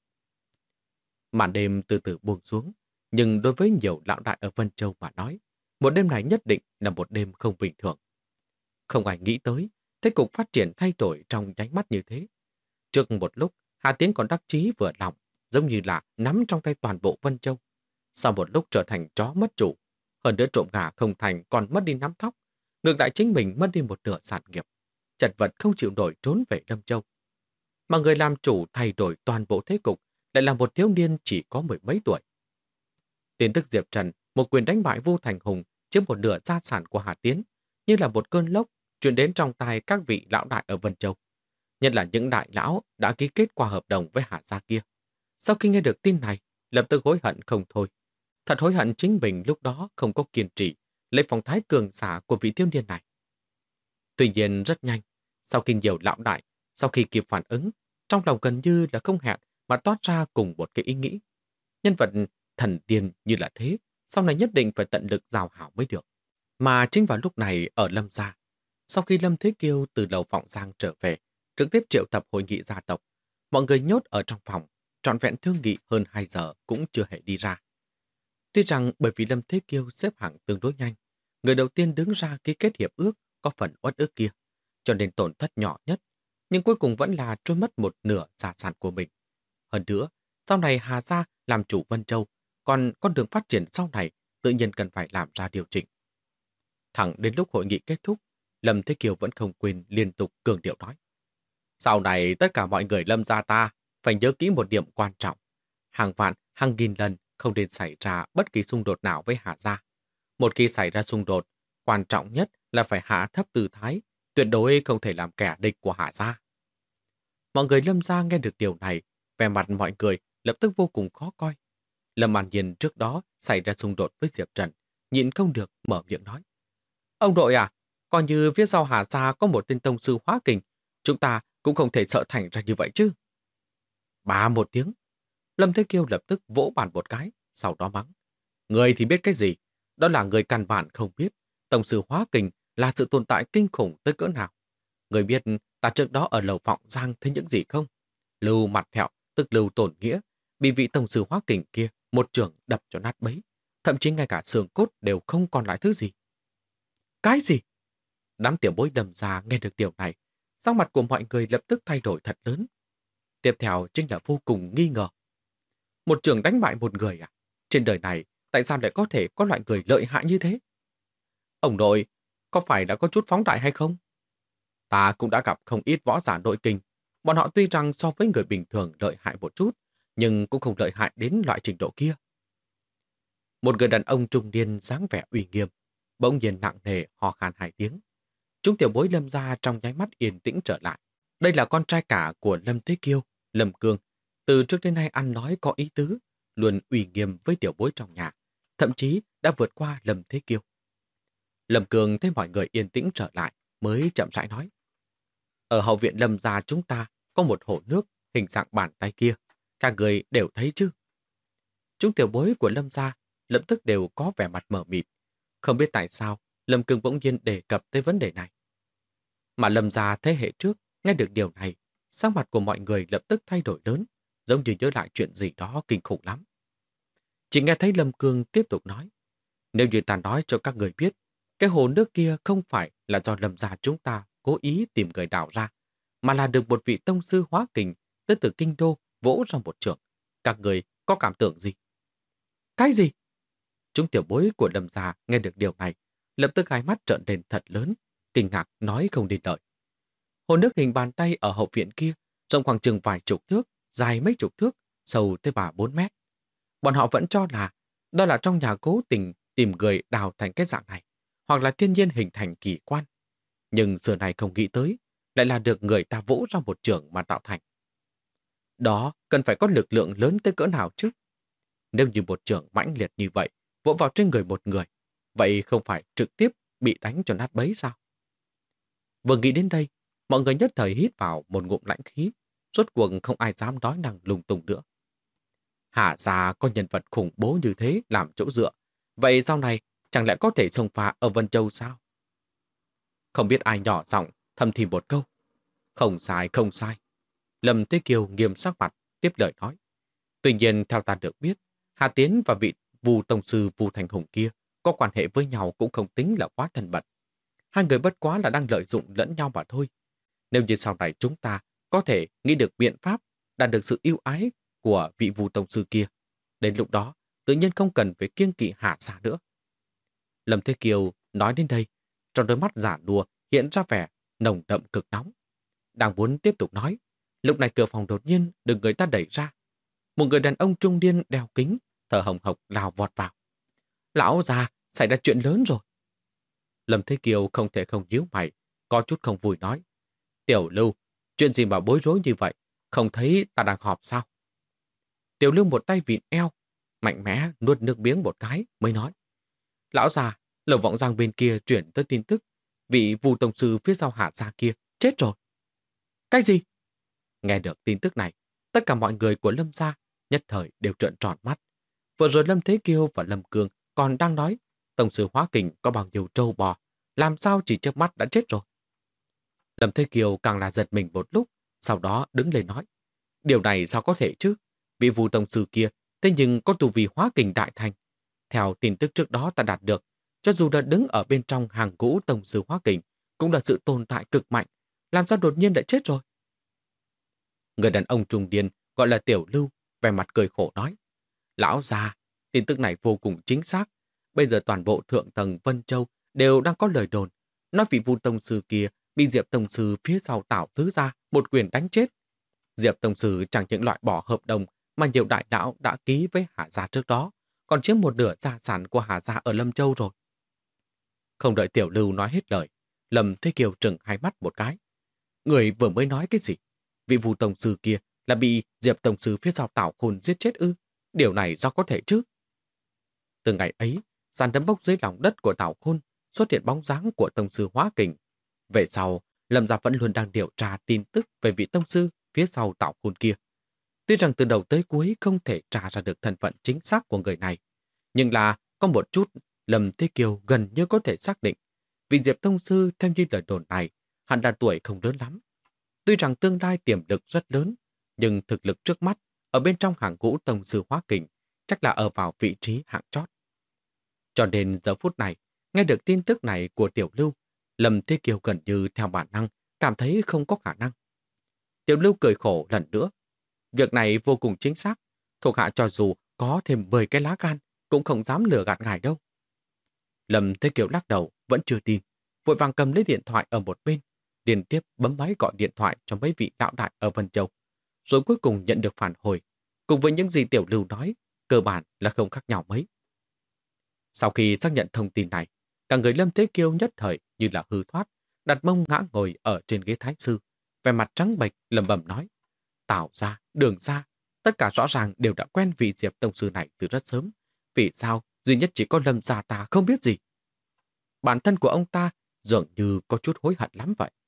Màn đêm từ từ buông xuống, nhưng đối với nhiều lão đại ở Vân Châu mà nói, một đêm này nhất định là một đêm không bình thường. Không ai nghĩ tới, thế cục phát triển thay đổi trong nháy mắt như thế. Trước một lúc, Hà Tiến còn đắc chí vừa lòng, giống như là nắm trong tay toàn bộ Vân Châu. Sau một lúc trở thành chó mất chủ, hơn nữa trộm gà không thành còn mất đi nắm thóc, ngược lại chính mình mất đi một nửa sản nghiệp, chật vật không chịu nổi trốn về Lâm Châu. Mà người làm chủ thay đổi toàn bộ thế cục lại là một thiếu niên chỉ có mười mấy tuổi. Tin tức Diệp Trần một quyền đánh bại Vu Thành Hùng chiếm một nửa gia sản của Hà Tiến như là một cơn lốc truyền đến trong tai các vị lão đại ở Vân Châu, nhất là những đại lão đã ký kết qua hợp đồng với Hà gia kia. Sau khi nghe được tin này, lập tức hối hận không thôi. Thật hối hận chính mình lúc đó không có kiên trì lấy phong thái cường giả của vị thiếu niên này. Tuy nhiên rất nhanh, sau khi nhiều lão đại, sau khi kịp phản ứng, trong lòng gần như là không hẹn mà toát ra cùng một cái ý nghĩ. Nhân vật thần tiên như là thế, sau này nhất định phải tận lực giao hảo mới được. Mà chính vào lúc này ở Lâm gia, sau khi Lâm Thế Kiêu từ lầu Vọng Giang trở về, trực tiếp triệu tập hội nghị gia tộc, mọi người nhốt ở trong phòng, trọn vẹn thương nghị hơn 2 giờ cũng chưa hề đi ra. Tuy rằng bởi vì Lâm Thế Kiêu xếp hạng tương đối nhanh, người đầu tiên đứng ra ký kết hiệp ước có phần uất ức kia, cho nên tổn thất nhỏ nhất, nhưng cuối cùng vẫn là trôi mất một nửa gia sản của mình. Hơn nữa, sau này Hà gia làm chủ Vân Châu, còn con đường phát triển sau này tự nhiên cần phải làm ra điều chỉnh. Thẳng đến lúc hội nghị kết thúc, Lâm Thế Kiều vẫn không quên liên tục cường điệu nói. Sau này tất cả mọi người Lâm gia ta phải nhớ kỹ một điểm quan trọng. hàng vạn, hàng nghìn lần không nên xảy ra bất kỳ xung đột nào với Hạ gia. Một khi xảy ra xung đột, quan trọng nhất là phải hạ thấp tư thái, tuyệt đối không thể làm kẻ địch của Hạ gia. Mọi người Lâm gia nghe được điều này, vẻ mặt mọi người lập tức vô cùng khó coi. Lâm An Nhiên trước đó xảy ra xung đột với Diệp Trần, nhịn không được mở miệng nói. Ông nội à, coi như phía sau Hà Gia có một tên tông sư hóa kình, chúng ta cũng không thể sợ thành ra như vậy chứ. Bá một tiếng, Lâm Thế Kiêu lập tức vỗ bàn một cái, sau đó mắng. Người thì biết cái gì? Đó là người căn bản không biết. Tông sư hóa kình là sự tồn tại kinh khủng tới cỡ nào. Người biết ta trước đó ở lầu Vọng Giang thấy những gì không? Lưu Mặt Thẹo, tức Lưu Tổn Nghĩa, bị vị tông sư hóa kình kia một chưởng đập cho nát bấy. Thậm chí ngay cả xương cốt đều không còn lại thứ gì. Cái gì? Đám tiểu bối Lâm gia nghe được điều này, sắc mặt của mọi người lập tức thay đổi thật lớn. Tiếp theo chính là vô cùng nghi ngờ. Một trường đánh bại một người à? Trên đời này, tại sao lại có thể có loại người lợi hại như thế? Ông nội, có phải đã có chút phóng đại hay không? Ta cũng đã gặp không ít võ giả nội kinh. Bọn họ tuy rằng so với người bình thường lợi hại một chút, nhưng cũng không lợi hại đến loại trình độ kia. Một người đàn ông trung niên dáng vẻ uy nghiêm, bỗng nhiên nặng nề ho khan 2 tiếng. Chúng tiểu bối Lâm gia trong nháy mắt yên tĩnh trở lại. Đây là con trai cả của Lâm Thế Kiêu, Lâm Cương. Từ trước đến nay ăn nói có ý tứ, luôn uy nghiêm với tiểu bối trong nhà, thậm chí đã vượt qua Lâm Thế Kiêu. Lâm Cương thấy mọi người yên tĩnh trở lại, mới chậm rãi nói. Ở hậu viện Lâm gia chúng ta có một hồ nước hình dạng bàn tay kia, các người đều thấy chứ? Chúng tiểu bối của Lâm gia lập tức đều có vẻ mặt mờ mịt. Không biết tại sao Lâm Cương bỗng nhiên đề cập tới vấn đề này. Mà Lâm gia thế hệ trước nghe được điều này, sắc mặt của mọi người lập tức thay đổi lớn, giống như nhớ lại chuyện gì đó kinh khủng lắm. Chỉ nghe thấy Lâm Cương tiếp tục nói. Nếu như ta nói cho các người biết, cái hồ nước kia không phải là do Lâm gia chúng ta cố ý tìm người đào ra, mà là được một vị tông sư hóa kình tới từ kinh đô vỗ ra một trường. Các người có cảm tưởng gì? Cái gì? Chúng tiểu bối của Lâm gia nghe được điều này, lập tức hai mắt trợn lên thật lớn, kinh ngạc nói không nên lời. Hồ nước hình bàn tay ở hậu viện kia, rộng khoảng chừng vài chục thước, dài mấy chục thước, sâu tới 3-4 mét. Bọn họ vẫn cho là đó là trong nhà cố tình tìm người đào thành cái dạng này, hoặc là thiên nhiên hình thành kỳ quan. Nhưng giờ này không nghĩ tới, lại là được người ta vỗ ra một trường mà tạo thành. Đó cần phải có lực lượng lớn tới cỡ nào chứ? Nếu như một trường mãnh liệt như vậy, vỗ vào trên người một người, vậy không phải trực tiếp bị đánh cho nát bấy sao? Vừa nghĩ đến đây, mọi người nhất thời hít vào một ngụm lãnh khí, rốt cuộc không ai dám nói năng lung tung nữa. Hạ gia có nhân vật khủng bố như thế làm chỗ dựa, vậy sau này chẳng lẽ có thể xông pha ở Vân Châu sao? Không biết ai nhỏ giọng thầm thì một câu. Không sai, không sai. Lâm Thế Kiều nghiêm sắc mặt, tiếp lời nói. Tuy nhiên theo ta được biết, Hà Tiến và vị Vu tông sư Vu Thành Hùng kia có quan hệ với nhau cũng không tính là quá thân mật. Hai người bất quá là đang lợi dụng lẫn nhau mà thôi. Nếu như sau này chúng ta có thể nghĩ được biện pháp đạt được sự ưu ái của vị Vu tông sư kia, đến lúc đó tự nhiên không cần phải kiêng kỵ Hạ gia nữa. Lâm Thế Kiều nói đến đây, trong đôi mắt giả đùa hiện ra vẻ nồng đậm cực nóng. Đang muốn tiếp tục nói, lúc này cửa phòng đột nhiên được người ta đẩy ra. Một người đàn ông trung niên đeo kính, thở hồng hộc lao vọt vào. Lão già, xảy ra chuyện lớn rồi. Lâm Thế Kiều không thể không nhíu mày, có chút không vui nói. Tiểu Lưu, chuyện gì mà bối rối như vậy? Không thấy ta đang họp sao? Tiểu Lưu một tay vịn eo, mạnh mẽ nuốt nước miếng một cái mới nói. Lão già, Lầu Vọng Giang bên kia chuyển tới tin tức, vị Vu tông sư phía sau Hạ gia kia chết rồi. Cái gì? Nghe được tin tức này, tất cả mọi người của Lâm gia nhất thời đều trợn tròn mắt. Vừa rồi Lâm Thế Kiêu và Lâm Cương còn đang nói tông sư hóa kình có bao nhiêu trâu bò, làm sao chỉ chớp mắt đã chết rồi. Lâm Thế Kiều càng là giật mình một lúc, sau đó đứng lên nói. Điều này sao có thể chứ? Vị Vu tông sư kia, thế nhưng có tu vi hóa kình đại thành. Theo tin tức trước đó ta đạt được, cho dù đã đứng ở bên trong hàng ngũ tông sư hóa kình, cũng là sự tồn tại cực mạnh. Làm sao đột nhiên đã chết rồi? Người đàn ông trung niên gọi là Tiểu Lưu, vẻ mặt cười khổ nói. Lão già, tin tức này vô cùng chính xác. Bây giờ toàn bộ thượng tầng Vân Châu đều đang có lời đồn. Nói vị Vu tông sư kia bị Diệp tông sư phía sau Tảo Tứ gia một quyền đánh chết. Diệp tông sư chẳng những loại bỏ hợp đồng mà nhiều đại lão đã ký với Hà Gia trước đó, còn chiếm một nửa gia sản của Hà Gia ở Lâm Châu rồi. Không đợi Tiểu Lưu nói hết lời, Lâm Thế Kiều trừng hai mắt một cái. Người vừa mới nói cái gì? Vị Vu tổng sư kia là bị Diệp tổng sư phía sau Tảo Khôn giết chết ư? Điều này sao có thể chứ? Từ ngày ấy, sàn đấm bốc dưới lòng đất của Tảo Khôn xuất hiện bóng dáng của tông sư Hóa Kình. Về sau, Lâm gia vẫn luôn đang điều tra tin tức về vị tông sư phía sau Tảo Khôn kia. Tuy rằng từ đầu tới cuối không thể tra ra được thân phận chính xác của người này, nhưng là có một chút Lâm Thế Kiều gần như có thể xác định. Vị Diệp tông sư theo như lời đồn này, hắn đã tuổi không lớn lắm. Tuy rằng tương lai tiềm lực rất lớn, nhưng thực lực trước mắt ở bên trong hàng ngũ tông sư Hóa Kình chắc là ở vào vị trí hạng chót. Cho nên giờ phút này, nghe được tin tức này của Tiểu Lưu, Lâm Thế Kiều gần như theo bản năng cảm thấy không có khả năng. Tiểu Lưu cười khổ lần nữa. Việc này vô cùng chính xác, thuộc hạ cho dù có thêm 10 cái lá gan cũng không dám lừa gạt ngài đâu. Lâm Thế Kiều lắc đầu, vẫn chưa tin, vội vàng cầm lấy điện thoại ở một bên, liên tiếp bấm máy gọi điện thoại cho mấy vị lão đại ở Vân Châu, rồi cuối cùng nhận được phản hồi. Cùng với những gì Tiểu Lưu nói, cơ bản là không khác nhau mấy. Sau khi xác nhận thông tin này, cả người Lâm Thế Kiêu nhất thời như là hư thoát, đặt mông ngã ngồi ở trên ghế thái sư, vẻ mặt trắng bệch lẩm bẩm nói: Tào gia, Đường gia, tất cả rõ ràng đều đã quen vị Diệp tông sư này từ rất sớm. Vì sao duy nhất chỉ có Lâm gia ta không biết gì? Bản thân của ông ta dường như có chút hối hận lắm vậy.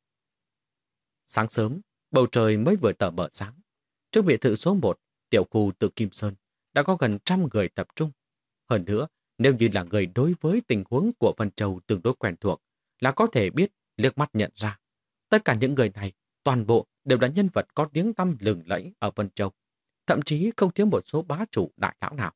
Sáng sớm, bầu trời mới vừa tờ mờ sáng. Trước biệt thự số 1, tiểu khu Tự Kim Sơn, đã có gần 100 người tập trung. Hơn nữa, nếu như là người đối với tình huống của Vân Châu tương đối quen thuộc, là có thể biết, liếc mắt nhận ra. Tất cả những người này, toàn bộ đều là nhân vật có tiếng tăm lừng lẫy ở Vân Châu. Thậm chí không thiếu một số bá chủ đại lão nào.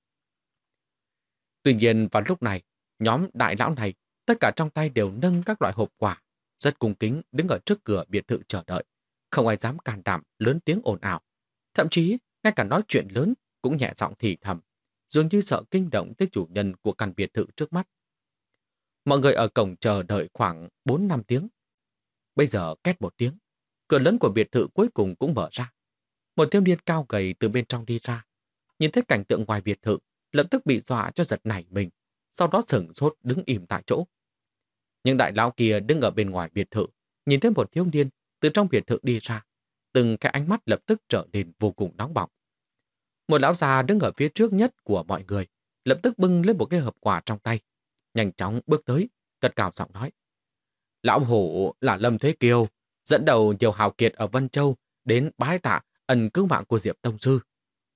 Tuy nhiên vào lúc này, nhóm đại lão này, tất cả trong tay đều nâng các loại hộp quà, rất cung kính đứng ở trước cửa biệt thự chờ đợi. Không ai dám can đảm lớn tiếng ồn ào. Thậm chí, ngay cả nói chuyện lớn cũng nhẹ giọng thì thầm, dường như sợ kinh động tới chủ nhân của căn biệt thự trước mắt. Mọi người ở cổng chờ đợi khoảng 4-5 tiếng. Bây giờ két một tiếng, cửa lớn của biệt thự cuối cùng cũng mở ra. Một thiếu niên cao gầy từ bên trong đi ra. Nhìn thấy cảnh tượng ngoài biệt thự, lập tức bị dọa cho giật nảy mình, sau đó sửng sốt đứng im tại chỗ. Nhưng đại lão kia đứng ở bên ngoài biệt thự, nhìn thấy một thiếu niên từ trong biệt thự đi ra, từng cái ánh mắt lập tức trở nên vô cùng nóng bỏng. Một lão già đứng ở phía trước nhất của mọi người, lập tức bưng lên một cái hộp quà trong tay, nhanh chóng bước tới, cất cao giọng nói: Lão hổ là Lâm Thế Kiêu, dẫn đầu nhiều hào kiệt ở Vân Châu đến bái tạ ân cứu mạng của Diệp tông sư.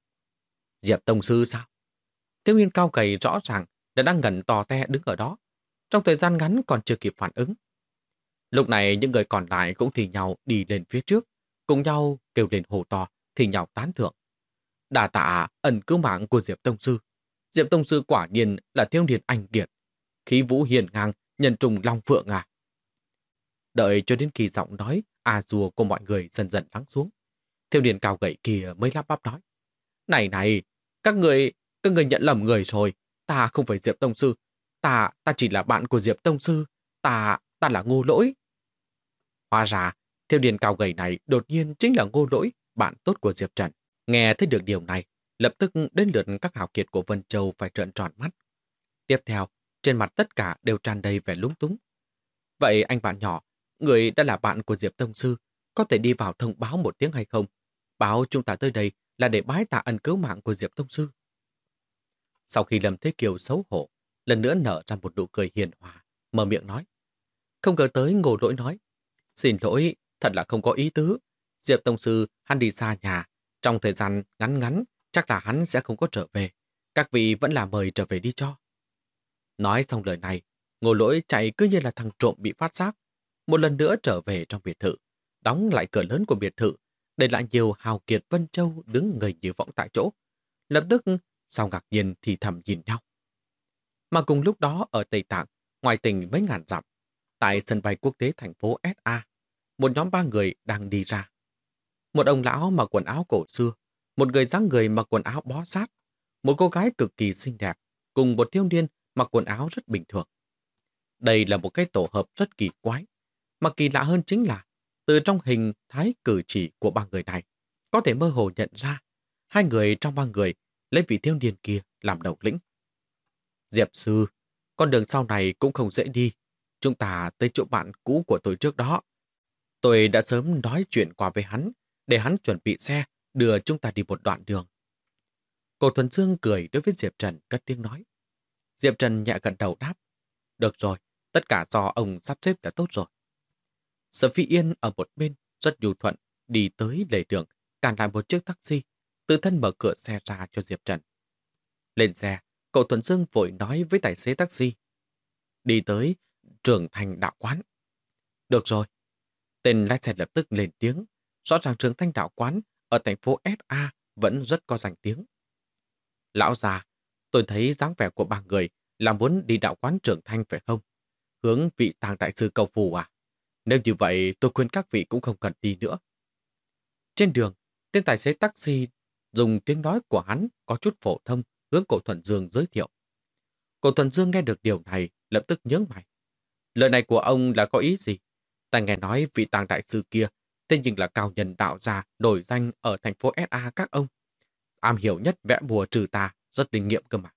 Diệp tông sư sao? Thiếu niên cao gầy rõ ràng đã đang ngẩn tò te đứng ở đó, trong thời gian ngắn còn chưa kịp phản ứng. Lúc này những người còn lại cũng thì nhau đi lên phía trước, cùng nhau kêu lên hô to, thì nhau tán thưởng. Đà tạ ân cứu mạng của Diệp tông sư. Diệp tông sư quả nhiên là thiếu niên anh kiệt, khí vũ hiền ngang, nhân trùng long phượng à. Đợi cho đến khi giọng nói rùa của mọi người dần dần lắng xuống, thiếu niên cao gầy kia mới lắp bắp nói: Này, các người nhận lầm người rồi, ta không phải Diệp tông sư, ta chỉ là bạn của Diệp tông sư, ta là Ngô Lỗi. Hóa ra, thiếu niên cao gầy này đột nhiên chính là Ngô Lỗi, bạn tốt của Diệp Trần. Nghe thấy được điều này, lập tức đến lượt các hào kiệt của Vân Châu phải trợn tròn mắt. Tiếp theo, trên mặt tất cả đều tràn đầy vẻ lúng túng. Vậy anh bạn nhỏ, người đã là bạn của Diệp tông sư, có thể đi vào thông báo một tiếng hay không? Báo chúng ta tới đây là để bái tạ ân cứu mạng của Diệp tông sư. Sau khi Lâm Thế Kiều xấu hổ, lần nữa nở ra một nụ cười hiền hòa, mở miệng nói. Không ngờ tới Ngô Lỗi nói: Xin lỗi, thật là không có ý tứ. Diệp tông sư hắn đi xa nhà, trong thời gian ngắn chắc là hắn sẽ không có trở về. Các vị vẫn là mời trở về đi cho. Nói xong lời này, Ngô Lỗi chạy cứ như là thằng trộm bị phát giác, một lần nữa trở về trong biệt thự, đóng lại cửa lớn của biệt thự, để lại nhiều hào kiệt Vân Châu đứng ngây như võng tại chỗ. Lập tức sau ngạc nhiên thì thầm nhìn nhau. Mà cùng lúc đó ở Tây Tạng, ngoài tỉnh mấy ngàn dặm, tại sân bay quốc tế thành phố SA, một nhóm 3 người đang đi ra. Một ông lão mặc quần áo cổ xưa, một người dáng người mặc quần áo bó sát, một cô gái cực kỳ xinh đẹp, cùng một thiếu niên mặc quần áo rất bình thường. Đây là một cái tổ hợp rất kỳ quái. Mà kỳ lạ hơn chính là, từ trong hình thái cử chỉ của 3 người này, có thể mơ hồ nhận ra, Hai người trong ba người lấy vị thiếu niên kia làm đầu lĩnh. Diệp sư, con đường sau này cũng không dễ đi. Chúng ta tới chỗ bạn cũ của tôi trước đó. Tôi đã sớm nói chuyện qua với hắn, để hắn chuẩn bị xe, đưa chúng ta đi một đoạn đường. Cổ Thuần Dương cười đối với Diệp Trần cất tiếng nói. Diệp Trần nhẹ gật đầu đáp. Được rồi, tất cả do ông sắp xếp đã tốt rồi. Sở Phi Yên ở một bên, rất nhu thuận, đi tới lề đường, cản lại một chiếc taxi, tự thân mở cửa xe ra cho Diệp Trần. Lên xe, cậu Thuần Dương vội nói với tài xế taxi. Đi tới Trường Thành Đạo Quán. Được rồi. Tên lái xe lập tức lên tiếng. Rõ ràng Trường Thanh Đạo Quán ở thành phố SA vẫn rất có danh tiếng. Lão già, tôi thấy dáng vẻ của ba người là muốn đi đạo quán Trường Thanh phải không? Hướng vị Tàng đại sư cầu phù à? Nếu như vậy, tôi khuyên các vị cũng không cần đi nữa. Trên đường, tên tài xế taxi dùng tiếng nói của hắn có chút phổ thông hướng cổ Thuần Dương giới thiệu. Cổ Thuần Dương nghe được điều này lập tức nhướng mày. Lời này của ông là có ý gì? Ta nghe nói vị Tàng đại sư kia thế nhưng là cao nhân đạo gia nổi danh ở thành phố SA các ông. Am hiểu nhất vẽ bùa trừ tà, rất linh nghiệm cơ mà.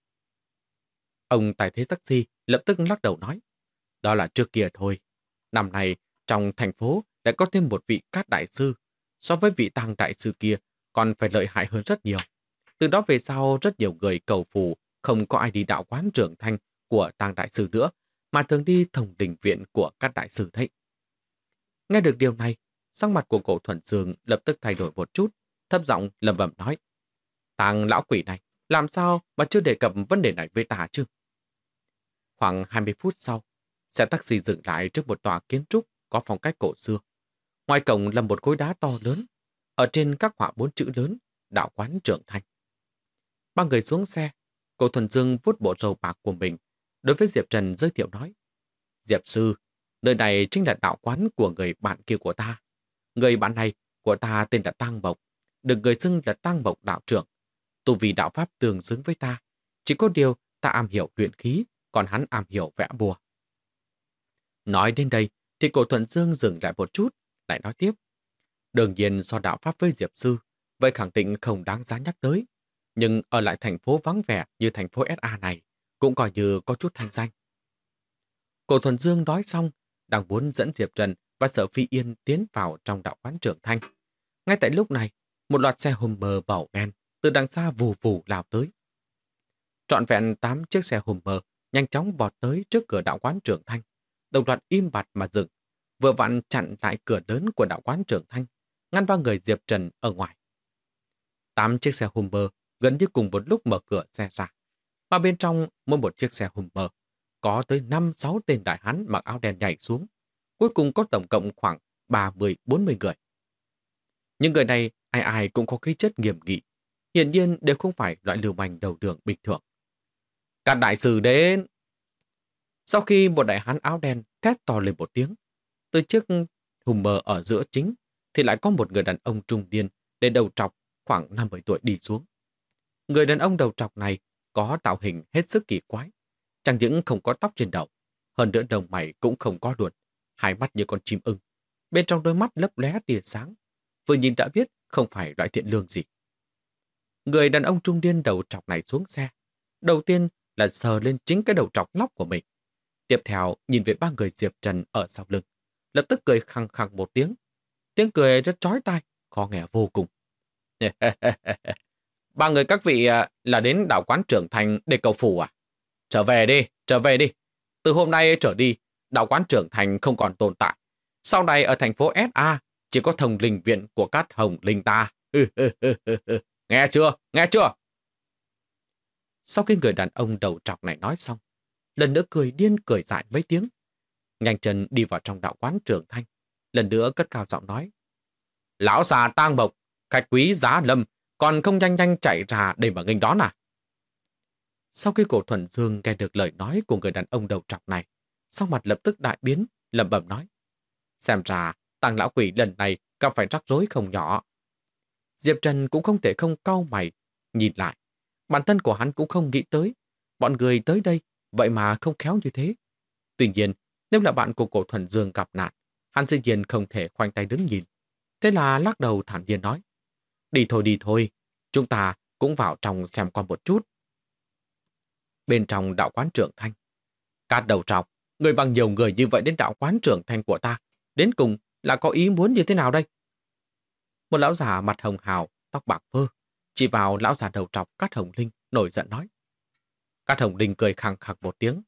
Ông tài xế taxi lập tức lắc đầu nói. Đó là trước kia thôi. Năm nay, trong thành phố đã có thêm một vị Cát đại sư. So với vị Tàng đại sư kia, còn phải lợi hại hơn rất nhiều. Từ đó về sau, rất nhiều người cầu phù, không có ai đi đạo quán Trường Thanh của Tàng đại sư nữa, mà thường đi Thông Đình viện của Cát đại sư đấy. Nghe được điều này, sắc mặt của cổ Thuần Dương lập tức thay đổi một chút, thấp giọng lẩm bẩm nói. Tàng lão quỷ này, làm sao mà chưa đề cập vấn đề này với ta chứ? Khoảng 20 phút sau, xe taxi dừng lại trước một tòa kiến trúc có phong cách cổ xưa. Ngoài cổng là một khối đá to lớn, ở trên các họa 4 chữ lớn, đạo quán Trường Thanh. Ba người xuống xe, cổ Thuần Dương vuốt bộ râu bạc của mình, đối với Diệp Trần giới thiệu nói. Diệp sư, nơi này chính là đạo quán của người bạn kia của ta. Người bạn này của ta tên là Tang Mộc, được người xưng là Tang Mộc đạo trưởng. Tu vì đạo pháp tương xứng với ta. Chỉ có điều ta am hiểu luyện khí, còn hắn am hiểu vẽ bùa. Nói đến đây thì cổ Thuần Dương dừng lại một chút, lại nói tiếp. Đương nhiên so đạo pháp với Diệp sư, vậy khẳng định không đáng giá nhắc tới. Nhưng ở lại thành phố vắng vẻ như thành phố SA này, cũng coi như có chút thanh danh. Cổ Thuần Dương nói xong, đang muốn dẫn Diệp Trần và Sở Phi Yên tiến vào trong đạo quán Trường Thanh. Ngay tại lúc này, một loạt xe Hummer màu đen từ đằng xa vù vù lao tới. Trọn vẹn 8 chiếc xe Hummer nhanh chóng vọt tới trước cửa đạo quán Trường Thanh, đồng loạt im bặt mà dừng, vừa vặn chặn lại cửa lớn của đạo quán Trường Thanh, ngăn ba người Diệp Trần ở ngoài. 8 chiếc xe Hummer gần như cùng một lúc mở cửa xe ra, mà bên trong mỗi một chiếc xe Hummer có tới 5-6 tên đại hán mặc áo đen nhảy xuống. Cuối cùng có tổng cộng khoảng 30-40 người. Những người này ai ai cũng có khí chất nghiêm nghị, hiển nhiên đều không phải loại lưu manh đầu đường bình thường. Các đại sư đến! Sau khi một đại hán áo đen thét to lên một tiếng, từ chiếc Hummer ở giữa chính thì lại có một người đàn ông trung niên để đầu trọc khoảng 50 tuổi đi xuống. Người đàn ông đầu trọc này có tạo hình hết sức kỳ quái, chẳng những không có tóc trên đầu, hơn nữa đầu mày cũng không có luôn, hai mắt như con chim ưng, bên trong đôi mắt lấp lóe tia sáng, vừa nhìn đã biết không phải loại thiện lương gì. Người đàn ông trung niên đầu trọc này xuống xe, đầu tiên là sờ lên chính cái đầu trọc lóc của mình, tiếp theo nhìn về ba người Diệp Trần ở sau lưng, lập tức cười khăng khăng một tiếng. Tiếng cười rất chói tai, khó nghe vô cùng. Ba người các vị là đến đạo quán Trường Thành để cầu phù à? Trở về đi, trở về đi. Từ hôm nay trở đi, đạo quán Trường Thành không còn tồn tại. Sau này ở thành phố SA chỉ có Thông Linh viện của các hồng linh ta. Nghe chưa? Nghe chưa? Sau khi người đàn ông đầu trọc này nói xong, lần nữa cười điên cười dại mấy tiếng, nhanh chân đi vào trong đạo quán Trường Thanh, lần nữa cất cao giọng nói. Lão già Tang Mộc, khách quý Giá Lâm, còn không nhanh nhanh chạy ra để mà nghênh đón à? Sau khi cổ Thuần Dương nghe được lời nói của người đàn ông đầu trọc này, sắc mặt lập tức đại biến, lẩm bẩm nói. Xem ra, Tang lão quỷ lần này gặp phải rắc rối không nhỏ. Diệp Trần cũng không thể không cau mày, nhìn lại. Bản thân của hắn cũng không nghĩ tới, bọn người tới đây, vậy mà không khéo như thế. Tuy nhiên, nếu là bạn của cổ Thuần Dương gặp nạn, hắn dĩ nhiên không thể khoanh tay đứng nhìn. Thế là lắc đầu thản nhiên nói. Đi thôi, Chúng ta cũng vào trong xem qua một chút. Bên trong đạo quán Trưởng Thanh, Cát Đầu Trọc, người bằng nhiều người như vậy đến đạo quán Trưởng Thanh của ta, đến cùng là có ý muốn như thế nào đây? Một lão già mặt hồng hào, tóc bạc phơ, chỉ vào lão già đầu trọc Cát Hồng Linh, nổi giận nói. Cát Hồng Linh cười khằng khặc một tiếng.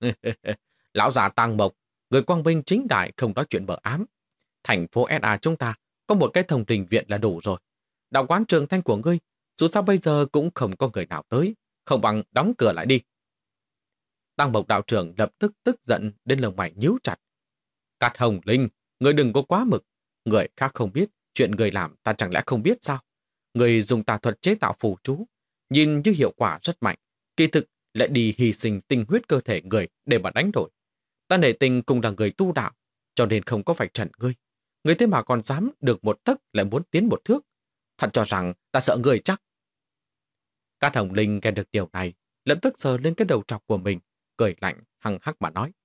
Lão già Tang Mộc, người quang minh chính đại không nói chuyện mờ ám. Thành phố SA chúng ta có một cái thông trình viện là đủ rồi. Đạo quán Trường Thanh của ngươi, dù sao bây giờ cũng không có người nào tới, không bằng đóng cửa lại đi. Tang Mộc đạo trưởng lập tức tức giận đến lông mày nhíu chặt. Cát Hồng Linh, người đừng có quá mực. Người khác không biết, chuyện người làm ta chẳng lẽ không biết sao? Người dùng tà thuật chế tạo phù chú, nhìn như hiệu quả rất mạnh, kỳ thực lại đi hy sinh tinh huyết cơ thể người để mà đánh đổi. Ta nể tình cùng là người tu đạo, cho nên không có phải trần ngươi. Ngươi thế mà còn dám được một tấc lại muốn tiến một thước. Thật cho rằng ta sợ ngươi chắc. Cát Hồng Linh nghe được điều này, lập tức sờ lên cái đầu trọc của mình, cười lạnh hăng hắc mà nói.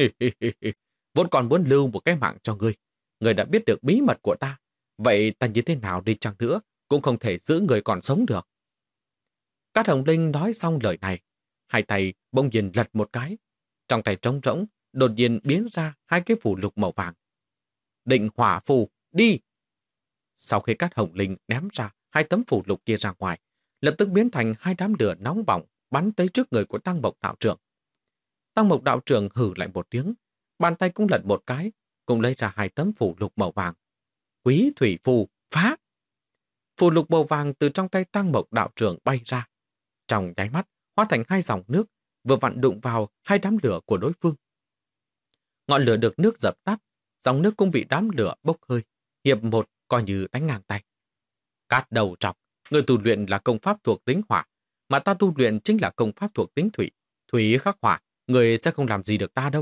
Vốn còn muốn lưu một cái mạng cho ngươi. Ngươi đã biết được bí mật của ta. Vậy ta như thế nào đi chăng nữa cũng không thể giữ người còn sống được. Cát Hồng Linh nói xong lời này, hai tay bỗng nhiên lật một cái. Trong tay trống rỗng, đột nhiên biến ra hai cái phù lục màu vàng. Định hỏa phù, đi! Sau khi Cát Hồng Linh ném ra hai tấm phù lục kia ra ngoài, lập tức biến thành hai đám lửa nóng bỏng bắn tới trước người của Tăng Mộc đạo trưởng. Tăng Mộc đạo trưởng hừ lại một tiếng, bàn tay cũng lật một cái, cùng lấy ra hai tấm phù lục màu vàng. Quý thủy phù, phá! Phù lục màu vàng từ trong tay Tăng Mộc đạo trưởng bay ra. Trong nháy mắt, hóa thành hai dòng nước, vừa vặn đụng vào hai đám lửa của đối phương. Ngọn lửa được nước dập tắt, dòng nước cũng bị đám lửa bốc hơi, hiệp một coi như đánh ngang tay. Cát Đầu Trọc, người tu luyện là công pháp thuộc tính hỏa, mà ta tu luyện chính là công pháp thuộc tính thủy. Thủy khắc hỏa, người sẽ không làm gì được ta đâu.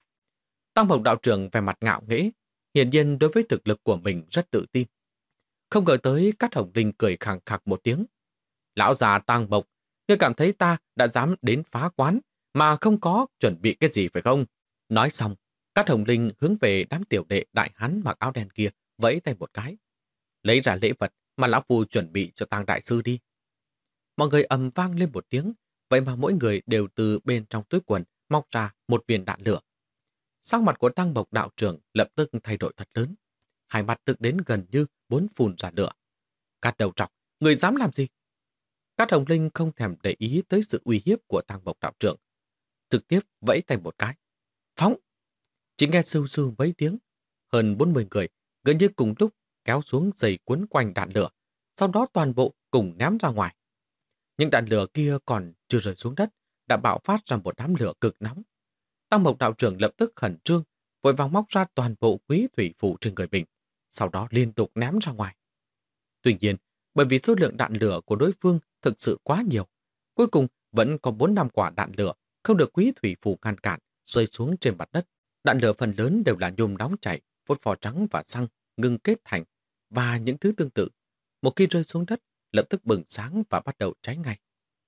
Tăng Mộc đạo trưởng vẻ mặt ngạo nghễ, hiển nhiên đối với thực lực của mình rất tự tin. Không ngờ tới Cát Hồng Linh cười khẳng khặc một tiếng. Lão già Tăng Mộc, ngươi cảm thấy ta đã dám đến phá quán mà không có chuẩn bị cái gì phải không? Nói xong, Cát Hồng Linh hướng về đám tiểu đệ đại hán mặc áo đen kia, vẫy tay một cái. Lấy ra lễ vật mà lão phu chuẩn bị cho Tăng đại sư đi. Mọi người ầm vang lên một tiếng, vậy mà mỗi người đều từ bên trong túi quần móc ra một viên đạn lửa. Sắc mặt của Tăng Mộc đạo trưởng lập tức thay đổi thật lớn. Hai mặt tức đến gần như muốn phun ra lửa. Cát Đầu Trọc, người dám làm gì? Cát Hồng Linh không thèm để ý tới sự uy hiếp của Tăng Mộc đạo trưởng, trực tiếp vẫy tay một cái. Phóng! Chỉ nghe sưu sưu mấy tiếng, hơn 40 người gần như cùng lúc kéo xuống dây quấn quanh đạn lửa, sau đó toàn bộ cùng ném ra ngoài. Những đạn lửa kia còn chưa rơi xuống đất, đã bạo phát ra một đám lửa cực nóng. Tăng Mộc đạo trưởng lập tức khẩn trương, vội vàng móc ra toàn bộ quý thủy phù trên người mình, sau đó liên tục ném ra ngoài. Tuy nhiên, bởi vì số lượng đạn lửa của đối phương thực sự quá nhiều, cuối cùng vẫn có 4-5 quả đạn lửa không được quý thủy phù ngăn cản rơi xuống trên mặt đất. Đạn lửa phần lớn đều là nhôm nóng chảy, phốt pho trắng và xăng ngưng kết thành và những thứ tương tự. Một khi rơi xuống đất, lập tức bừng sáng và bắt đầu cháy ngay.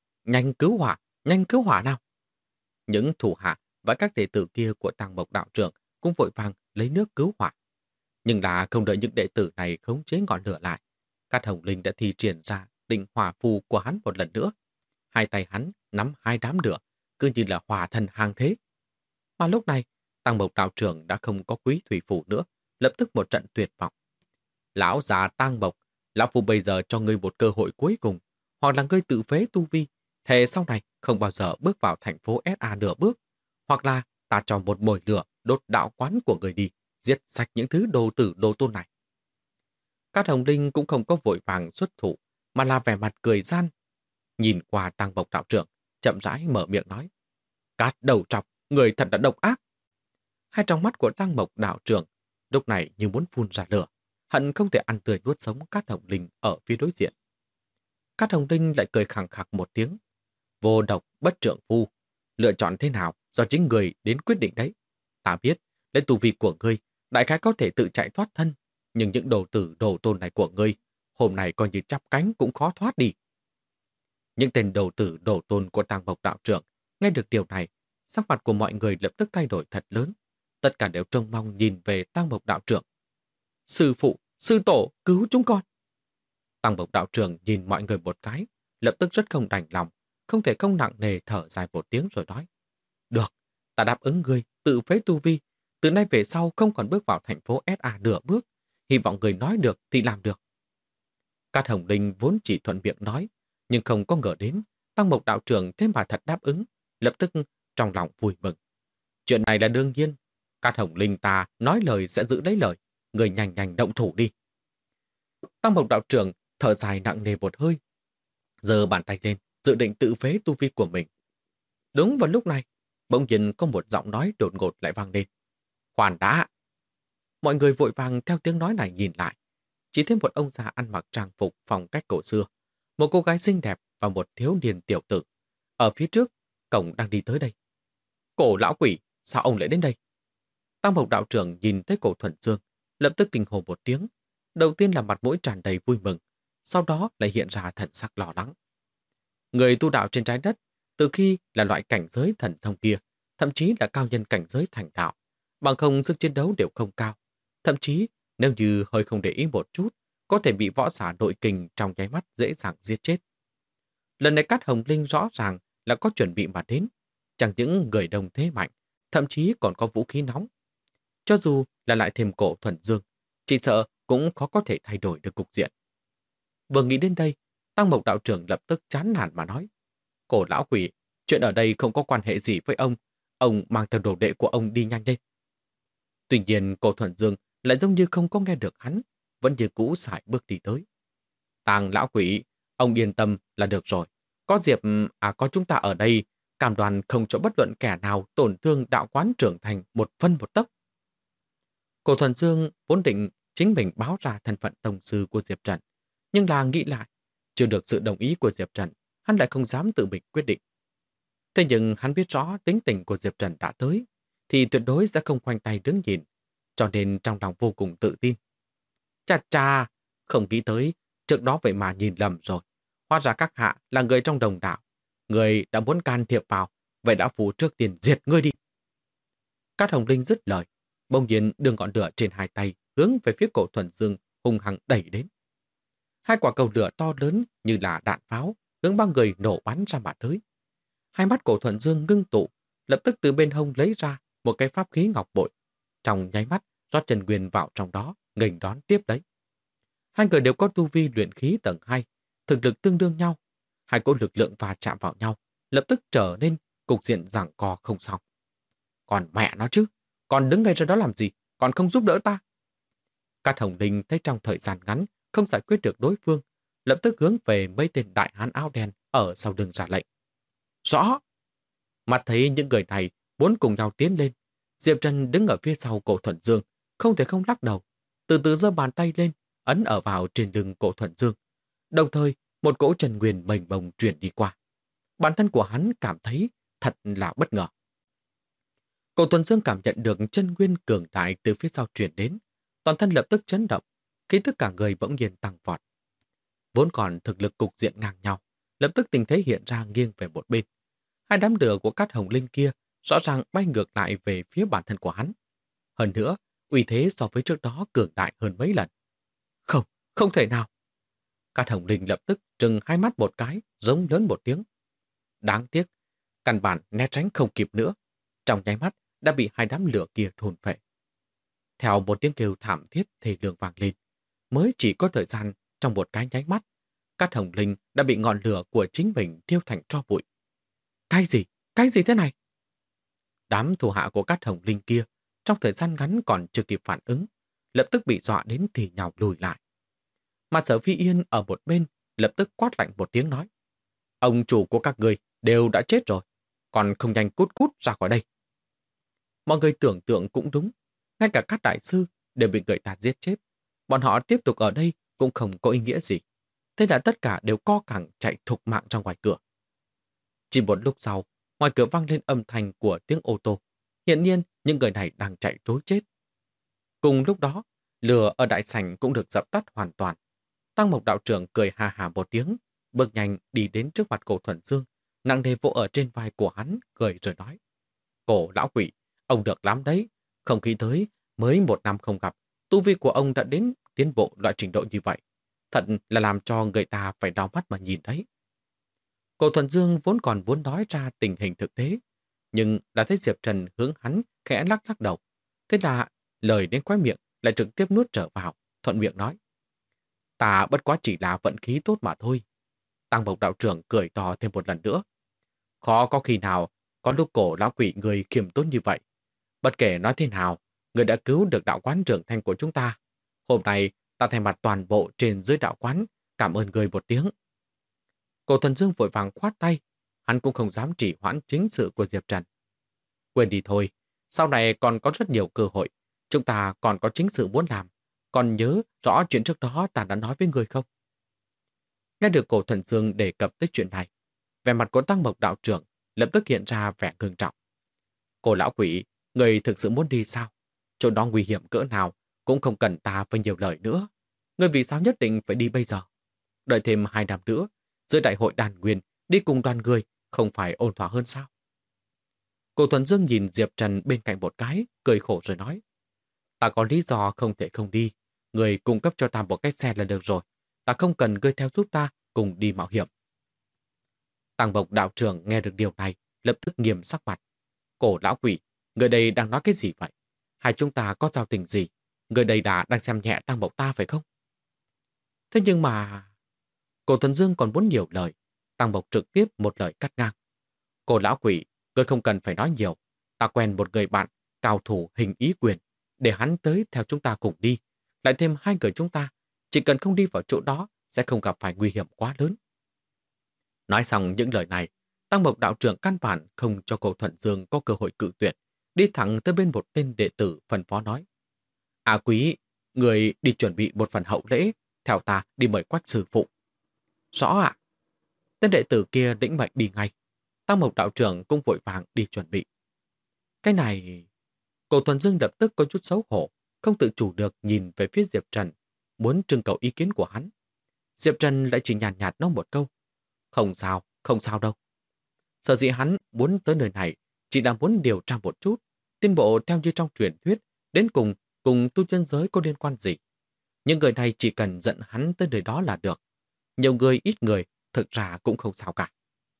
Nhanh cứu hỏa nào! Những thủ hạ và các đệ tử kia của Tăng Mộc đạo trưởng cũng vội vàng lấy nước cứu hỏa. Nhưng là không đợi những đệ tử này khống chế ngọn lửa lại, Cát Hồng Linh đã thi triển ra định hỏa phù của hắn một lần nữa. Hai tay hắn nắm hai đám lửa, cứ như là hỏa thần hàng thế. Mà lúc này, Tăng Mộc đạo trưởng đã không có quý thủy phù nữa, lập tức một trận tuyệt vọng. Lão già Tăng Mộc, lão phu bây giờ cho ngươi một cơ hội cuối cùng, hoặc là ngươi tự phế tu vi, thề sau này không bao giờ bước vào thành phố SA nửa bước, hoặc là ta cho một mồi lửa đốt đạo quán của người đi, giết sạch những thứ đồ tử đồ tôn này. Cát Hồng Linh cũng không có vội vàng xuất thủ, mà là vẻ mặt cười gian. Nhìn qua Tăng Mộc đạo trưởng, chậm rãi mở miệng nói. Cát Đầu Trọc, người thật là độc ác. Hai trong mắt của Tăng Mộc đạo trưởng lúc này như muốn phun ra lửa, hận không thể ăn tươi nuốt sống Cát Hồng Linh ở phía đối diện. Cát Hồng Linh lại cười khẳng khặc một tiếng. Vô độc bất trượng phu, lựa chọn thế nào do chính người đến quyết định đấy. Ta biết, lấy tu vi của ngươi, đại khái có thể tự chạy thoát thân, nhưng những đồ tử đồ tôn này của ngươi, hôm nay coi như chắp cánh cũng khó thoát đi. Những tên đồ tử đồ tôn của Tăng Mộc đạo trưởng nghe được điều này, sắc mặt của mọi người lập tức thay đổi thật lớn. Tất cả đều trông mong nhìn về Tăng Mộc đạo trưởng. Sư phụ, sư tổ, cứu chúng con! Tăng Mộc đạo trưởng nhìn mọi người một cái, lập tức rất không đành lòng, không thể không nặng nề thở dài một tiếng rồi nói. Được, ta đáp ứng ngươi, tự phế tu vi. Từ nay về sau không còn bước vào thành phố SA nửa bước. Hy vọng người nói được thì làm được. Cát Hồng Linh vốn chỉ thuận miệng nói, nhưng không có ngờ đến, Tăng Mộc đạo trưởng thế mà thật đáp ứng, lập tức trong lòng vui mừng. Chuyện này là đương nhiên, Cát Hồng Linh ta nói lời sẽ giữ lấy lời, người nhanh nhanh động thủ đi. Tăng Mộc đạo trưởng thở dài nặng nề một hơi, giơ bàn tay lên, dự định tự phế tu vi của mình. Đúng vào lúc này, bỗng nhiên có một giọng nói đột ngột lại vang lên. Khoan đã! Mọi người vội vàng theo tiếng nói này nhìn lại. Chỉ thấy một ông già ăn mặc trang phục phong cách cổ xưa, một cô gái xinh đẹp và một thiếu niên tiểu tử. Ở phía trước, cổng đang đi tới đây. Cổ lão quỷ, sao ông lại đến đây? Tăng Mộc đạo trưởng nhìn thấy Cổ Thuần Dương, lập tức kinh hồn một tiếng. Đầu tiên là mặt mũi tràn đầy vui mừng, sau đó lại hiện ra thần sắc lo lắng. Người tu đạo trên trái đất, từ khi là loại cảnh giới thần thông kia, thậm chí là cao nhân cảnh giới thành đạo, bằng không sức chiến đấu đều không cao. Thậm chí, nếu như hơi không để ý một chút, có thể bị võ giả nội kình trong nháy mắt dễ dàng giết chết. Lần này Cát Hồng Linh rõ ràng là có chuẩn bị mà đến. Chẳng những người đông thế mạnh, thậm chí còn có vũ khí nóng. Cho dù là lại thêm Cổ Thuần Dương, chỉ sợ cũng khó có thể thay đổi được cục diện. Vừa nghĩ đến đây, Tăng Mộc đạo trưởng lập tức chán nản mà nói. Cổ lão quỷ, chuyện ở đây không có quan hệ gì với ông mang theo đồ đệ của ông đi nhanh lên. Tuy nhiên Cổ Thuần Dương lại giống như không có nghe được hắn, vẫn như cũ sải bước đi tới. Tàng lão quỷ, ông yên tâm là được rồi. Có chúng ta ở đây, cam đoan không cho bất luận kẻ nào tổn thương đạo quán trưởng thành một phân một tấc. Cổ Thuần Dương vốn định chính mình báo ra thân phận tông sư của Diệp Trần, nhưng là nghĩ lại, chưa được sự đồng ý của Diệp Trần, hắn lại không dám tự mình quyết định. Thế nhưng hắn biết rõ tính tình của Diệp Trần đã tới, thì tuyệt đối sẽ không khoanh tay đứng nhìn, cho nên trong lòng vô cùng tự tin. Chà chà, không nghĩ tới, trước đó vậy mà nhìn lầm rồi. Hóa ra các hạ là người trong đồng đạo. Người đã muốn can thiệp vào, vậy đã phụ trước tiền diệt ngươi đi. Cát Hồng Linh dứt lời, bỗng nhiên đưa ngọn lửa trên hai tay hướng về phía Cổ Thuần Dương hung hăng đẩy đến. Hai quả cầu lửa to lớn như là đạn pháo hướng ba người nổ bắn ra mà tới. Hai mắt Cổ Thuần Dương ngưng tụ, lập tức từ bên hông lấy ra một cái pháp khí ngọc bội. Trong nháy mắt, rót chân nguyên vào trong đó, nghênh đón tiếp đấy. Hai người đều có tu vi luyện khí tầng 2, thực lực tương đương nhau. Hai cỗ lực lượng va chạm vào nhau, lập tức trở nên cục diện giằng co không xong. Còn mẹ nó chứ, còn đứng ngay ra đó làm gì, còn không giúp đỡ ta. Cát Hồng Linh thấy trong thời gian ngắn không giải quyết được đối phương, lập tức hướng về mấy tên đại hán áo đen ở sau lưng ra lệnh. Rõ! Mặt thấy những người này muốn cùng nhau tiến lên, Diệp Trần đứng ở phía sau Cổ Thuần Dương, không thể không lắc đầu, từ từ giơ bàn tay lên, ấn ở vào trên lưng Cổ Thuần Dương. Đồng thời, một cỗ chân nguyên mênh mông truyền đi qua. Bản thân của hắn cảm thấy thật là bất ngờ. Cổ Thuần Dương cảm nhận được chân nguyên cường đại từ phía sau truyền đến, toàn thân lập tức chấn động, khí tức cả người bỗng nhiên tăng vọt. Vốn còn thực lực cục diện ngang nhau, lập tức tình thế hiện ra nghiêng về một bên. Hai đám lửa của Cát Hồng Linh kia rõ ràng bay ngược lại về phía bản thân của hắn. Hơn nữa, uy thế so với trước đó cường đại hơn mấy lần. Không, không thể nào. Cát Hồng Linh lập tức trừng hai mắt một cái, giống lớn một tiếng. Đáng tiếc, căn bản né tránh không kịp nữa. Trong nháy mắt đã bị hai đám lửa kia thôn phệ. Theo một tiếng kêu thảm thiết thê lương vang lên, mới chỉ có thời gian trong một cái nháy mắt, Cát Hồng Linh đã bị ngọn lửa của chính mình thiêu thành tro bụi. Cái gì? Cái gì thế này? Đám thủ hạ của Cát Hồng Linh kia trong thời gian ngắn còn chưa kịp phản ứng, lập tức bị dọa đến thì nhào lùi lại. Mà Sở Phi Yên ở một bên lập tức quát lạnh một tiếng nói: ông chủ của các người đều đã chết rồi, còn không nhanh cút cút ra khỏi đây. Mọi người tưởng tượng cũng đúng, ngay cả các đại sư đều bị người ta giết chết. Bọn họ tiếp tục ở đây cũng không có ý nghĩa gì. Thế là tất cả đều co cẳng chạy thục mạng ra ngoài cửa. Chỉ một lúc sau, ngoài cửa vang lên âm thanh của tiếng ô tô. Hiển nhiên, những người này đang chạy trối chết. Cùng lúc đó, lửa ở đại sảnh cũng được dập tắt hoàn toàn. Tăng Mộc đạo trưởng cười hà hà một tiếng, bước nhanh đi đến trước mặt Cổ Thuần Dương, nặng nề vỗ ở trên vai của hắn, cười rồi nói: Cổ lão quỷ, ông được lắm đấy. Không nghĩ tới, mới 1 năm không gặp, tu vi của ông đã đến tiến bộ loại trình độ như vậy. Thật là làm cho người ta phải đau mắt mà nhìn đấy. Cổ Thuần Dương vốn còn muốn nói ra tình hình thực tế, nhưng đã thấy Diệp Trần hướng hắn khẽ lắc lắc đầu. Thế là lời đến khóe miệng lại trực tiếp nuốt trở vào, thuận miệng nói. Ta bất quá chỉ là vận khí tốt mà thôi. Tăng Bộc đạo trưởng cười to thêm một lần nữa. Khó có khi nào có lúc Cổ lão quỷ người khiêm tốn như vậy. Bất kể nói thế nào, người đã cứu được đạo quán trưởng thành của chúng ta. Hôm nay ta thay mặt toàn bộ trên dưới đạo quán cảm ơn người một tiếng. Cổ Thuần Dương vội vàng khoát tay, hắn cũng không dám trì hoãn chính sự của Diệp Trần. Quên đi thôi, sau này còn có rất nhiều cơ hội, chúng ta còn có chính sự muốn làm. Còn nhớ rõ chuyện trước đó ta đã nói với người không? Nghe được Cổ Thuần Dương đề cập tới chuyện này, vẻ mặt của Tăng Mộc đạo trưởng lập tức hiện ra vẻ ngưng trọng. Cô lão quỷ, người thực sự muốn đi sao? Chỗ đó nguy hiểm cỡ nào cũng không cần ta phải nhiều lời nữa. Người vì sao nhất định phải đi bây giờ? Đợi thêm 2 năm nữa, giữa đại hội đàn nguyên đi cùng đoàn người không phải ôn thỏa hơn sao? Cổ Thuần Dương nhìn Diệp Trần bên cạnh một cái, cười khổ rồi nói. Ta có lý do không thể không đi. Người cung cấp cho ta một cái xe là được rồi. Ta không cần ngươi theo giúp ta cùng đi mạo hiểm. Tăng Bộc đạo trưởng nghe được điều này, lập tức nghiêm sắc mặt. Cổ lão quỷ, người đây đang nói cái gì vậy? Hai chúng ta có giao tình gì? Người đây đang xem nhẹ Tăng Bộc ta phải không? Thế nhưng mà... Cổ Thuần Dương còn muốn nhiều lời. Tăng Bộc trực tiếp một lời cắt ngang. Cổ lão quỷ, ngươi không cần phải nói nhiều. Ta quen một người bạn, cao thủ hình ý quyền. Để hắn tới theo chúng ta cùng đi. Lại thêm 2 người chúng ta. Chỉ cần không đi vào chỗ đó, sẽ không gặp phải nguy hiểm quá lớn. Nói xong những lời này, Tăng Mộc đạo trưởng căn bản không cho Cổ Thuần Dương có cơ hội cự tuyệt, đi thẳng tới bên một tên đệ tử phân phó nói. À quý, người đi chuẩn bị một phần hậu lễ, theo ta đi mời Quách sư phụ. Rõ ạ. Tên đệ tử kia lĩnh mệnh đi ngay. Tăng Mộc đạo trưởng cũng vội vàng đi chuẩn bị. Cái này... Cổ Thuần Dương lập tức có chút xấu hổ, không tự chủ được nhìn về phía Diệp Trần, muốn trưng cầu ý kiến của hắn. Diệp Trần lại chỉ nhàn nhạt nói một câu. Không sao đâu. Sở dĩ hắn muốn tới nơi này chỉ là muốn điều tra một chút, tiến bộ theo như trong truyền thuyết, đến cùng tu chân giới có liên quan gì. Nhưng người này chỉ cần dẫn hắn tới nơi đó là được. Nhiều người ít người, thực ra cũng không sao cả.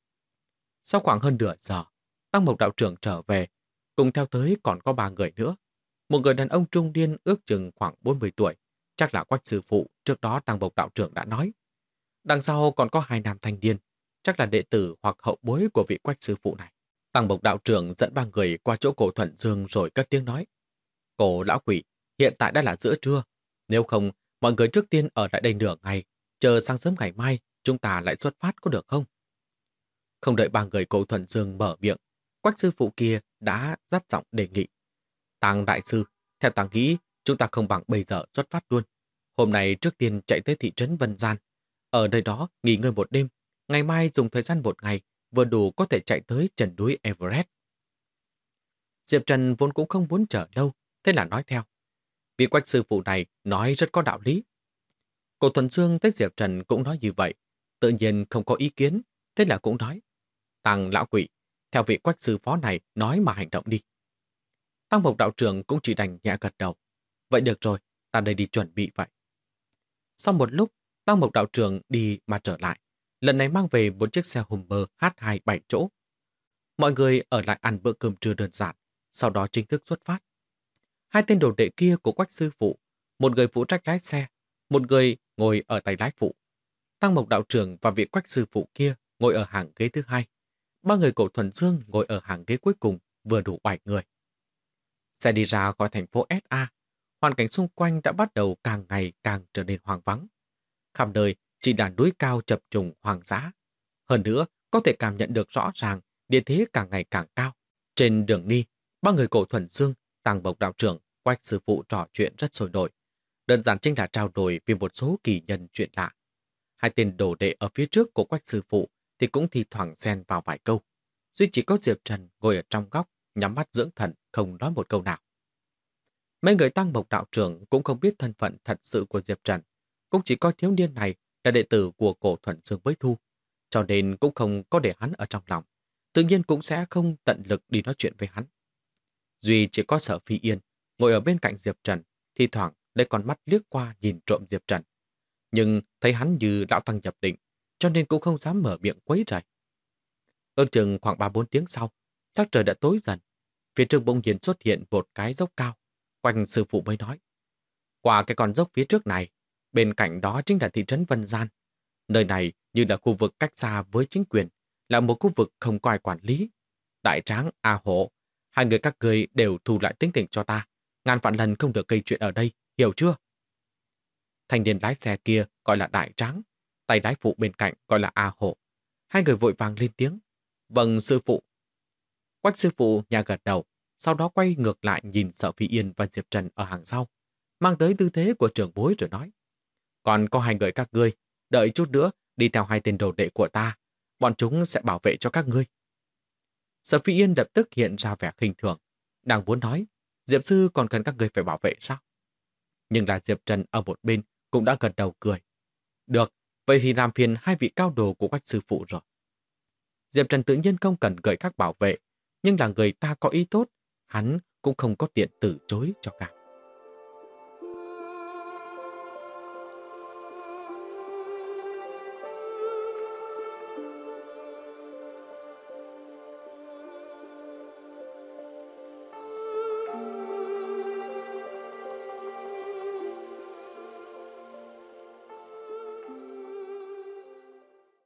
Sau khoảng hơn nửa giờ, Tăng Mộc đạo trưởng trở về, cùng theo tới còn có 3 người nữa. Một người đàn ông trung niên ước chừng khoảng 40 tuổi, chắc là Quách sư phụ trước đó Tăng Mộc đạo trưởng đã nói. Đằng sau còn có 2 nam thanh niên, chắc là đệ tử hoặc hậu bối của vị Quách sư phụ này. Tăng Mộc đạo trưởng dẫn 3 người qua chỗ Cổ Thuần Dương rồi cất tiếng nói. Cổ lão quỷ, hiện tại đã là giữa trưa. Nếu không, mọi người trước tiên ở lại đây nửa ngày, chờ sáng sớm ngày mai, chúng ta lại xuất phát có được không? Không đợi 3 người Cổ Thuần Dương mở miệng, Quách sư phụ kia đã dắt giọng đề nghị. Tăng đại sư, theo ta nghĩ, chúng ta không bằng bây giờ xuất phát luôn. Hôm nay trước tiên chạy tới thị trấn Vân Gian. Ở nơi đó nghỉ ngơi một đêm, ngày mai dùng thời gian một ngày, vừa đủ có thể chạy tới chân núi Everest. Diệp Trần vốn cũng không muốn chờ lâu, thế là nói theo. Vị Quách sư phụ này nói rất có đạo lý. Cổ Thuần Dương thấy Diệp Trần cũng nói như vậy, tự nhiên không có ý kiến, thế là cũng nói. Tăng lão quỷ, theo vị Quách sư phó này nói mà hành động đi. Tăng Mộc đạo trưởng cũng chỉ đành nhẹ gật đầu. Vậy được rồi, ta đây đi chuẩn bị vậy. Sau một lúc, Tăng Mộc đạo trưởng đi mà trở lại. Lần này mang về một chiếc xe Hummer H2 7 chỗ. Mọi người ở lại ăn bữa cơm trưa đơn giản, sau đó chính thức xuất phát. 2 tên đồ đệ kia của Quách sư phụ, một người phụ trách lái xe, một người ngồi ở tay lái phụ. Tăng Mộc đạo trưởng và vị Quách sư phụ kia ngồi ở hàng ghế thứ 2. 3 người Cổ Thuần Dương ngồi ở hàng ghế cuối cùng, vừa đủ 7 người. Xe đi ra khỏi thành phố SA, hoàn cảnh xung quanh đã bắt đầu càng ngày càng trở nên hoang vắng. Khắp nơi chỉ là núi cao chập trùng hoang dã. Hơn nữa, có thể cảm nhận được rõ ràng địa thế càng ngày càng cao. Trên đường đi, 3 người Cổ Thuần Dương, Tăng Mộc đạo trưởng, Quách sư phụ trò chuyện rất sôi nổi. Đơn giản chính là trao đổi về một số kỳ nhân chuyện lạ. 2 tên đồ đệ ở phía trước của Quách sư phụ thì cũng thi thoảng xen vào vài câu. Duy chỉ có Diệp Trần ngồi ở trong góc, nhắm mắt dưỡng thần, không nói một câu nào. Mấy người Tăng Mộc đạo trưởng cũng không biết thân phận thật sự của Diệp Trần, cũng chỉ coi thiếu niên này là đệ tử của Cổ Thuần Dương với Thu, cho nên cũng không có để hắn ở trong lòng, tự nhiên cũng sẽ không tận lực đi nói chuyện với hắn. Duy chỉ có Sở Phi Yên ngồi ở bên cạnh Diệp Trần, thi thoảng lấy con mắt liếc qua nhìn trộm Diệp Trần. nhưng thấy hắn như lão tăng nhập định, cho nên cũng không dám mở miệng quấy rầy. Ước chừng khoảng 3-4 tiếng sau, sắc trời đã tối dần. Phía trước bỗng nhiên xuất hiện một cái dốc cao. Quanh sư phụ mới nói: qua cái con dốc phía trước này, bên cạnh đó chính là thị trấn Vân Gian. Nơi này như là khu vực cách xa với chính quyền, là một khu vực không có ai quản lý. Đại Tráng, A Hổ, hai người các ngươi đều thu lại tính tình cho ta. Ngàn vạn lần không được gây chuyện ở đây, hiểu chưa? Thanh niên lái xe kia gọi là Đại Tráng, tay lái phụ bên cạnh gọi là A Hổ. Hai người vội vàng lên tiếng: vâng sư phụ. Quách sư phụ nhà gật đầu, sau đó quay ngược lại nhìn Sở Phi Yên và Diệp Trần ở hàng sau, mang tới tư thế của trưởng bối rồi nói: còn có hai người các ngươi, đợi chút nữa đi theo hai tên đồ đệ của ta, bọn chúng sẽ bảo vệ cho các ngươi. Sở Phi Yên lập tức hiện ra vẻ khinh thường, đang muốn nói: Diệp sư còn cần các ngươi phải bảo vệ sao? Nhưng là Diệp Trần ở một bên cũng đã gật đầu cười: được, vậy thì làm phiền hai vị cao đồ của Quách sư phụ rồi. Diệp Trần tự nhiên không cần gợi các bảo vệ, nhưng là người ta có ý tốt, hắn cũng không có tiện từ chối cho cả.